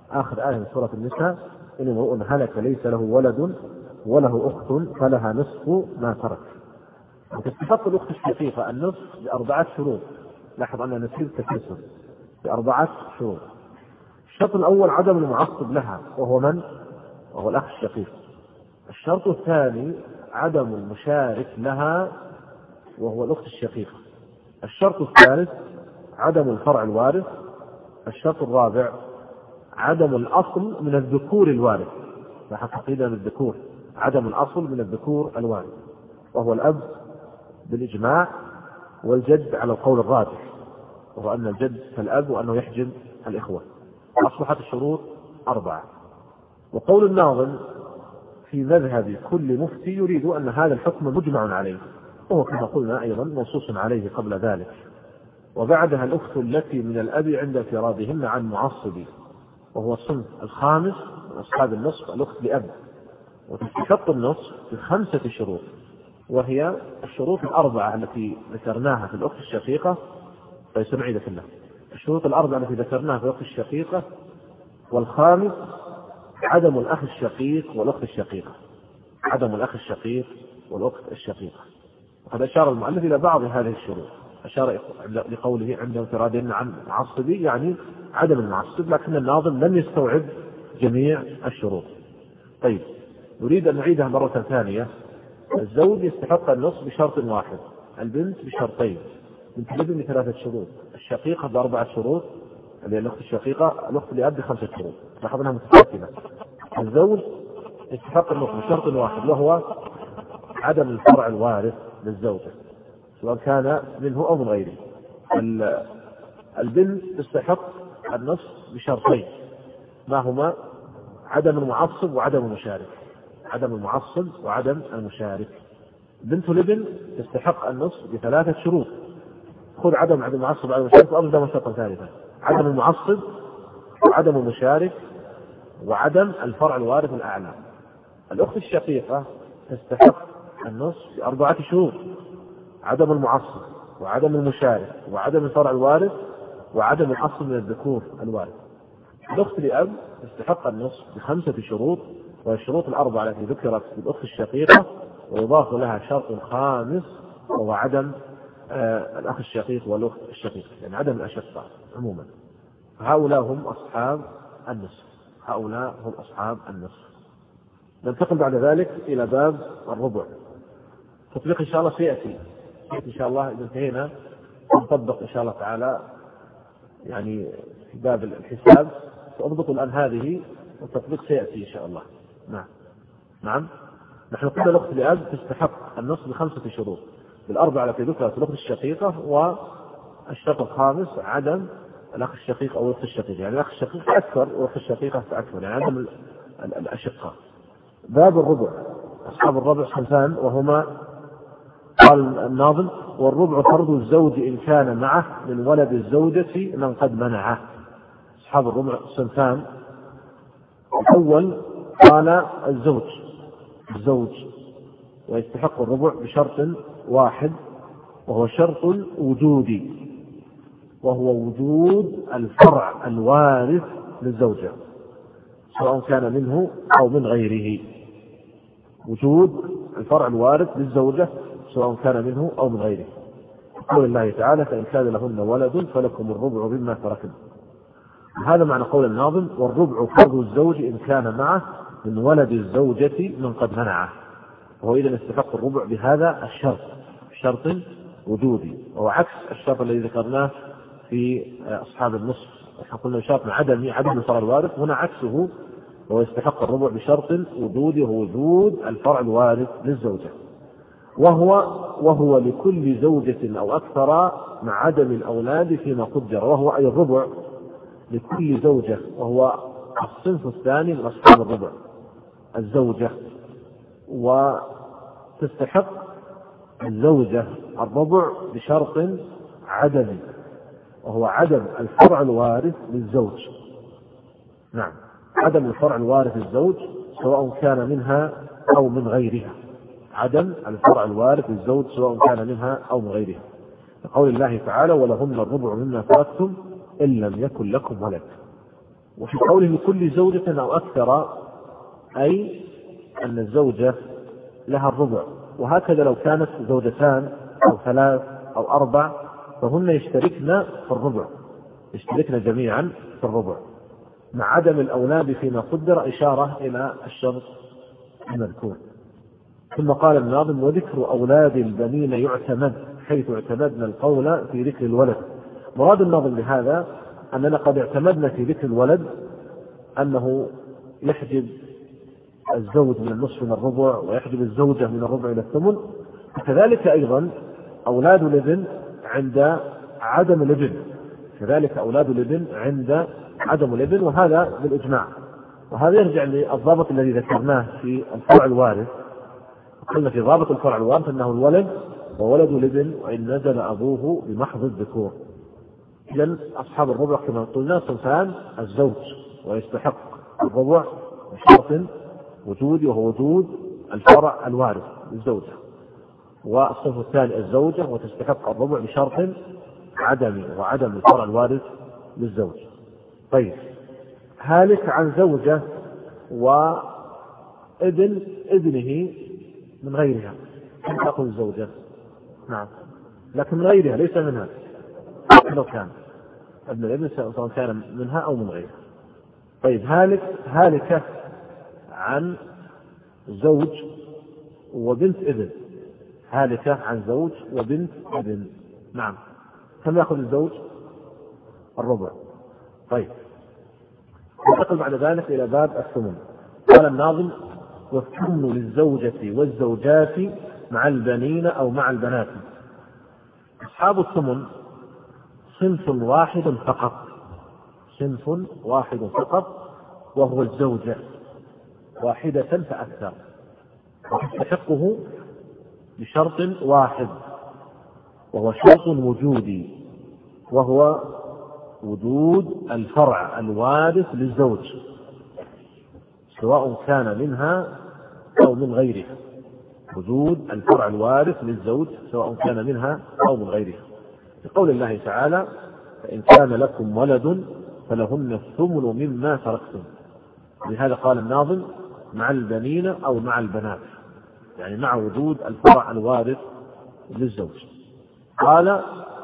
آخر آية من سورة النساء: إن امرؤ هلك ليس له ولد وله أخت فلها نصف ما ترك. وتستحق الأخت الشقيقة النصف ب4 شروط. لاحظ أن نسير تكسر ب4 شروط. الشرط الأول عدم المعصب لها وهو من؟ وهو الأخ الشقيق. الشرط الثاني عدم المشارك لها وهو الأخت الشقيقة. الشرط الثالث عدم الفرع الوارث. الشرط الرابع عدم الأصل من الذكور الوارث. لاحظ تقييدا للذكور: عدم الأصل من الذكور الوارث وهو الأب بالإجماع، والجد على القول الراجح وهو أن الجد كالأب وأنه يحجب الإخوة. أصبحت الشروط 4. وقول الناظم في مذهب كل مفتي يريد أن هذا الحكم مجمع عليه، وهو كما قلنا أيضا منصوص عليه قبل ذلك. وبعدها الأخت التي من الأب عند انفرادهن عن معصب، وهو الصنف الخامس من أصحاب النصف، الأخت لأب. وتستحق النصف ب5 شروط، وهي الشروط 4 التي ذكرناها في الأخت الشقيقة. فيسمع عيدة الله. الشروط 4 التي ذكرناها في الأخت الشقيقة، والخامس عدم الأخ الشقيق والأخت الشقيقة. عدم الأخ الشقيق والأخت الشقيقة. وقد أشار المؤلف إلى بعض هذه الشروط. أشار لقوله عند انفرادهن عن معصبي، يعني عدم المعصب، لكن الناظم لم يستوعب جميع الشروط. طيب، نريد أن نعيدها مرة ثانية. الزوج يستحق النصف بشرط واحد، البنت بشرطين، بنت الابن ب3 شروط، الشقيقة ب4 شروط اللي هي الأخت الشقيقة، الأخت لأب ب5 شروط. لاحظناها متساكنة. الزوج يستحق النصف بشرط واحد وهو عدم الفرع الوارث للزوجة سواء كان منه أو من غيره. البنت تستحق النصف بشرطين، ما هما؟ عدم المعصب وعدم المشارك. عدم المعصب وعدم المشارك. بنت الابن تستحق النصف ب3 شروط. خذ عدم المعصب وعدم المشارك وأبدا شرطا ثالثا: عدم المعصب وعدم المشارك وعدم الفرع الوارث الأعلى. الأخت الشقيقة تستحق النصف ب4 شروط: عدم المعصب وعدم المشارك وعدم الفرع الوارث وعدم الأصل من الذكور الوارث. الأخت لأب تستحق النصف ب5 شروط، والشروط 4 التي ذكرت في الأخت الشقيقة، ويضاف لها شرط خامس وهو عدم الأخ الشقيق والأخت الشقيقة، يعني عدم الأشقاء عموما. هؤلاء هم أصحاب النصف. هؤلاء هم أصحاب النصف. ننتقل بعد ذلك إلى باب الربع. تطبيق إن شاء الله سيأتي إن شاء الله إذا انتهينا نطبق إن شاء الله تعالى يعني في باب الحساب. سأضبط الآن هذه والتطبيق سيأتي إن شاء الله. نعم. نحن قلنا الأخت لأب تستحق النصف ب5 شروط، بال4 التي ذكرت في الأخت الشقيقة، والشرط الخامس عدم الأخ الشقيق أو الأخت الشقيقة، يعني الأخ الشقيق أكثر والأخت الشقيقة أكثر، يعني عدم الأشقاء. باب الربع. أصحاب الربع صنفان وهما قال الناظم: والربع فرض الزوج إن كان معه من ولد الزوجة من قد منعه. أصحاب الربع صنفان. الأول قال الزوج ويستحق الربع بشرط واحد وهو شرط وجودي، وهو وجود الفرع الوارث للزوجة سواء كان منه أو من غيره. وجود الفرع الوارث للزوجة سواء كان منه أو من غيره. قول الله تعالى: فإن كان لهن ولد فلكم الربع مما تركن. هذا معنى قول الناظم: والربع فرض الزوج إن كان معه من ولد الزوجة من قد منعه. وهو إذن يستحق الربع بهذا الشرط، شرط وجودي، وهو عكس الشرط الذي ذكرناه في أصحاب النصف. قلنا شرط عدم الفرع الوارث، هنا عكسه، وهو يستحق الربع بشرط وجودي وهو وجود الفرع الوارث للزوجة، وهو لكل زوجة أو أكثر مع عدم الأولاد فيما قدر، وهو أي الربع لكل زوجة، وهو الصنف الثاني من أصحاب الربع الزوجة. وتستحق الزوجة الربع بشرط عدمي وهو عدم الفرع الوارث للزوج. نعم، عدم الفرع الوارث للزوج سواء كان منها أو من غيرها. عدم الفرع الوارث للزوج سواء كان منها أو من غيرها، لقول الله تعالى: ولهن الربع مما تركتم إن لم يكن لكم ولد. وفي قوله لكل زوجة أو أكثر أي أن الزوجة لها الربع، وهكذا لو كانت زوجتان أو ثلاث أو أربع فهن يشتركن في الربع، يشتركن جميعا في الربع مع عدم الأولاد فيما قدر، إشارة إلى الشرط المذكور. ثم قال الناظم وذكر أولاد البنين يعتمد حيث اعتمدنا القول في ذكر الولد. مراد الناظم بهذا أننا قد اعتمدنا في ذكر الولد أنه يحجب الزوج من النصف من الربع ويحجب الزوجة من الربع إلى الثمن، وكذلك أيضا أولاد الابن عند عدم الابن، كذلك أولاد الابن عند عدم الابن، وهذا بالإجماع. وهذا يرجع للضابط الذي ذكرناه في الفرع الوارث. قلنا في ضابط الفرع الوارث أنه الولد وولد الابن وإن نزل أبوه بمحض الذكور. إذن أصحاب الربع كما قلنا صنفان: الزوج ويستحق الربع بشرط وجودي وهو وجود الفرع الوارث للزوجة، والصنف الثاني الزوجة وتستحق الربع بشرط عدمي وعدم الفرع الوارث للزوج. طيب، هالك عن زوجة وابن ابنه من غيرها، كم تأخذ الزوجة؟ نعم، لكن من غيرها ليس منها، لو كان ابن الابن سواء كان منها أو من غيرها. طيب، هالكة عن زوج وبنت ابن، هالكة عن زوج وبنت ابن، نعم، كم يأخذ الزوج؟ الربع. طيب، ننتقل بعد ذلك إلى باب الثمن. قال الناظم والثمن للزوجة والزوجات مع البنين أو مع البنات. أصحاب الثمن صنف واحد فقط، صنف واحد فقط، وهو الزوجة واحدة فأكثر، وتستحقه بشرط واحد وهو شرط وجودي، وهو وجود الفرع الوارث للزوج سواء كان منها أو من غيرها، وجود الفرع الوارث للزوج سواء كان منها أو من غيرها. لقول الله تعالى فإن كان لكم ولد فلهن الثمن مما تركتم. لهذا قال الناظم مع البنين أو مع البنات، يعني مع وجود الفرع الوارث للزوج. قال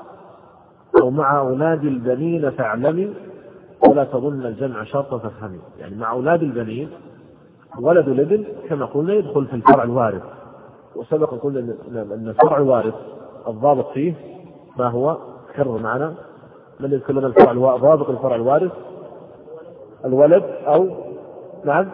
أو مع أولاد البنين فاعلمي ولا تظن الجمع شرطا فافهمي، يعني مع أولاد البنين ولد الابن كما قلنا يدخل في الفرع الوارث، وسبق قلنا أن الفرع الوارث الضابط فيه ما هو؟ كرر معنا من يذكر لنا الفرع ضابط الفرع الوارث؟ الولد أو نعم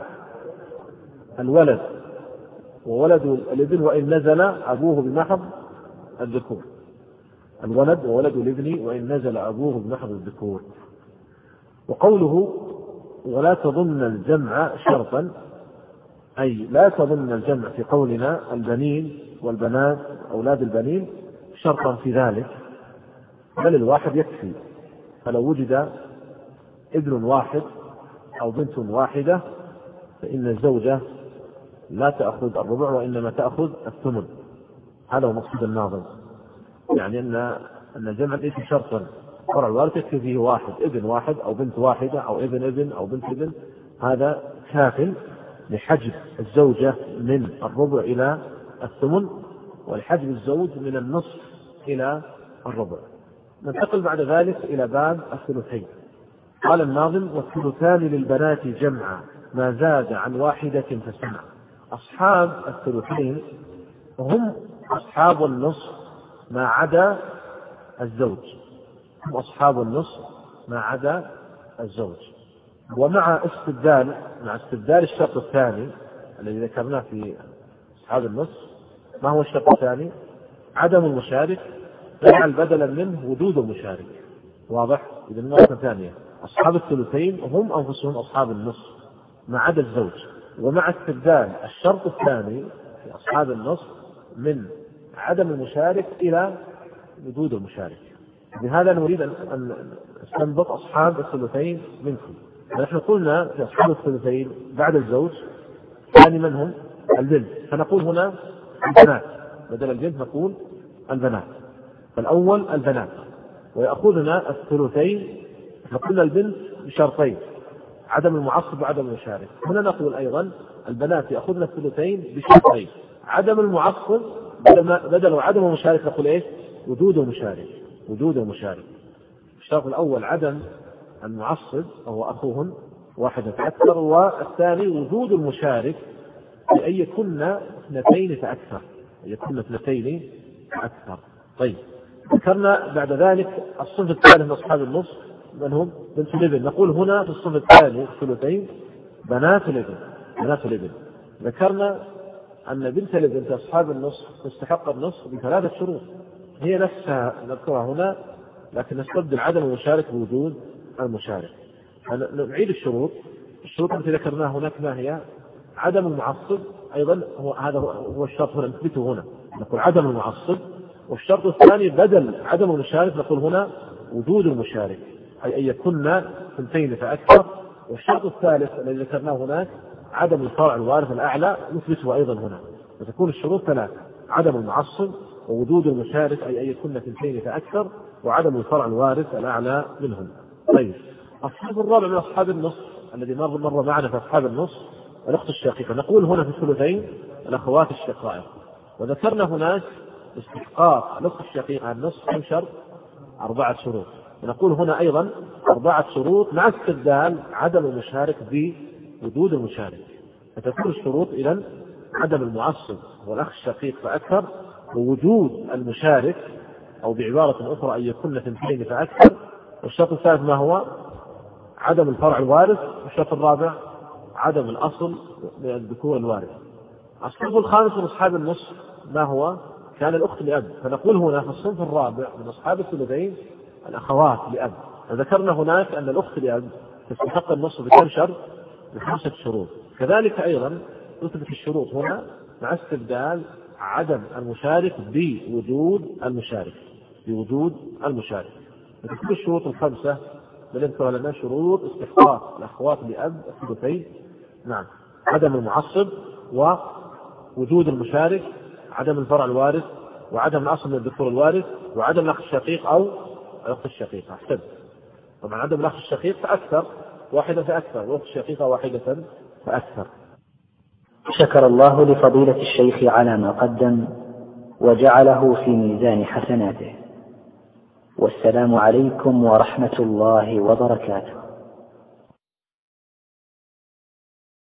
الولد وولد الابن وإن نزل أبوه بمحض الذكور، الولد وولد الابن وإن نزل أبوه بمحض الذكور. وقوله ولا تظن الجمع شرطا أي لا تظن الجمع في قولنا البنين والبنات أولاد البنين شرطا في ذلك، بل الواحد يكفي. فلو وجد ابن واحد أو بنت واحدة فإن الزوجة لا تأخذ الربع وإنما تأخذ الثمن. هذا هو مقصود الناظم، يعني أن الجمع ليس شرطا، فرع الوارث يكفي فيه واحد، ابن واحد أو بنت واحدة أو ابن ابن أو بنت ابن، هذا كاف لحجب الزوجة من الربع إلى الثمن ولحجب الزوج من النصف إلى الربع. ننتقل بعد ذلك إلى باب الثلثين. قال الناظم والثلثان للبنات جمعا ما زاد عن واحدة فسمع. أصحاب الثلثين هم أصحاب النصف ما عدا الزوج، هم أصحاب النصف ما عدا الزوج. ومع استبدال الشرط الثاني الذي ذكرناه في أصحاب النصف، ما هو الشرط الثاني؟ عدم المشارك يجعل بدلا منه وجود المشارك. واضح؟ إذا مرة ثانية أصحاب الثلثين هم أنفسهم أصحاب النصف ما عدا الزوج، ومع استبدال الشرط الثاني في أصحاب النصف من عدم المشارك إلى وجود المشارك. بهذا نريد أن نستنبط أصحاب الثلثين منكم. نحن قلنا في أصحاب الثلثين بعد الزوج ثاني من هم؟ البنت، فنقول هنا البنات، بدل البنت نقول البنات. فالأول البنات، ويأخذنا الثلثين. نقول البنت بشرطين: عدم المعصب وعدم المشارك. هنا نقول أيضا البنات يأخذن الثلثين بشرطين: عدم المعصب بدل وعدم المشارك نقول إيش؟ وجود المشارك. وجود المشارك. الشرط الأول عدم المعصب وهو أخوهن واحدة فأكثر، والثاني وجود المشارك بأن يكن اثنتين فأكثر. يكون اثنتين فأكثر. طيب، ذكرنا بعد ذلك الصنف الثالث من أصحاب النصف من هم؟ بنت الابن. نقول هنا في الصنف الثاني الثلثين بنات الابن. بنات الابن. ذكرنا أن بنت الابن في أصحاب النصف تستحق النصف بثلاثة شروط، هي نفسها نذكرها هنا، لكن نستبدل عدم المشارك بوجود المشارك. نعيد الشروط. الشروط التي ذكرناها هناك ما هي؟ عدم المعصب، أيضا هذا هو الشرط هنا نثبته هنا، نقول عدم المعصب. والشرط الثاني بدل عدم المشارك نقول هنا وجود المشارك، أي أن يكون ثنتين فأكثر. والشرط الثالث الذي ذكرناه هناك عدم الفرع الوارث الأعلى نثبته أيضا هنا. وتكون الشروط ثلاث: عدم المعصب، ووجود المشارك أي أن يكون ثنتين فأكثر، وعدم الفرع الوارث الأعلى منهم. طيب، الصنف الرابع من أصحاب النصف الذي مر معنا في أصحاب النصف الأخت الشقيقة. نقول هنا في الثلثين الأخوات الشقائق. وذكرنا هناك استحقاق الأخت الشقيقة النصف كم شرط؟ 4 شروط. ونقول هنا أيضا 4 شروط مع استبدال عدم المشارك بوجود المشارك. فتكون الشروط إذن عدم المعصب والأخ الشقيق فأكثر، ووجود المشارك، أو بعبارة أخرى أن يكون اثنتين فأكثر. والشرط الثالث ما هو؟ عدم الفرع الوارث. والشرط الرابع عدم الأصل من الذكور الوارث. الصنف الخامس من أصحاب النصف ما هو؟ كان الأخت لأب. فنقول هنا في الصنف الرابع من أصحاب الثلثين الأخوات لأب. وذكرنا هناك أن الأخت لأب تستحق النصف بكم شرط؟ ب5 شروط. كذلك أيضا نثبت الشروط هنا مع استبدال عدم المشارك بوجود المشارك. بوجود المشارك. فتكون الشروط ال5 بنذكر لنا شروط استحقاق الأخوات لأب الثلثين. نعم: عدم المعصب، ووجود المشارك، عدم الفرع الوارث، وعدم الأصل من الذكور الوارث، وعدم الأخ الشقيق أو الأخت الشقيقة. أحسن. طبعا عدم الأخ الشقيق فأكثر، واحدة فأكثر، والأخت الشقيقة واحدة فأكثر. شكر الله لفضيلة الشيخ على ما قدم وجعله في ميزان حسناته. والسلام عليكم ورحمة الله وبركاته.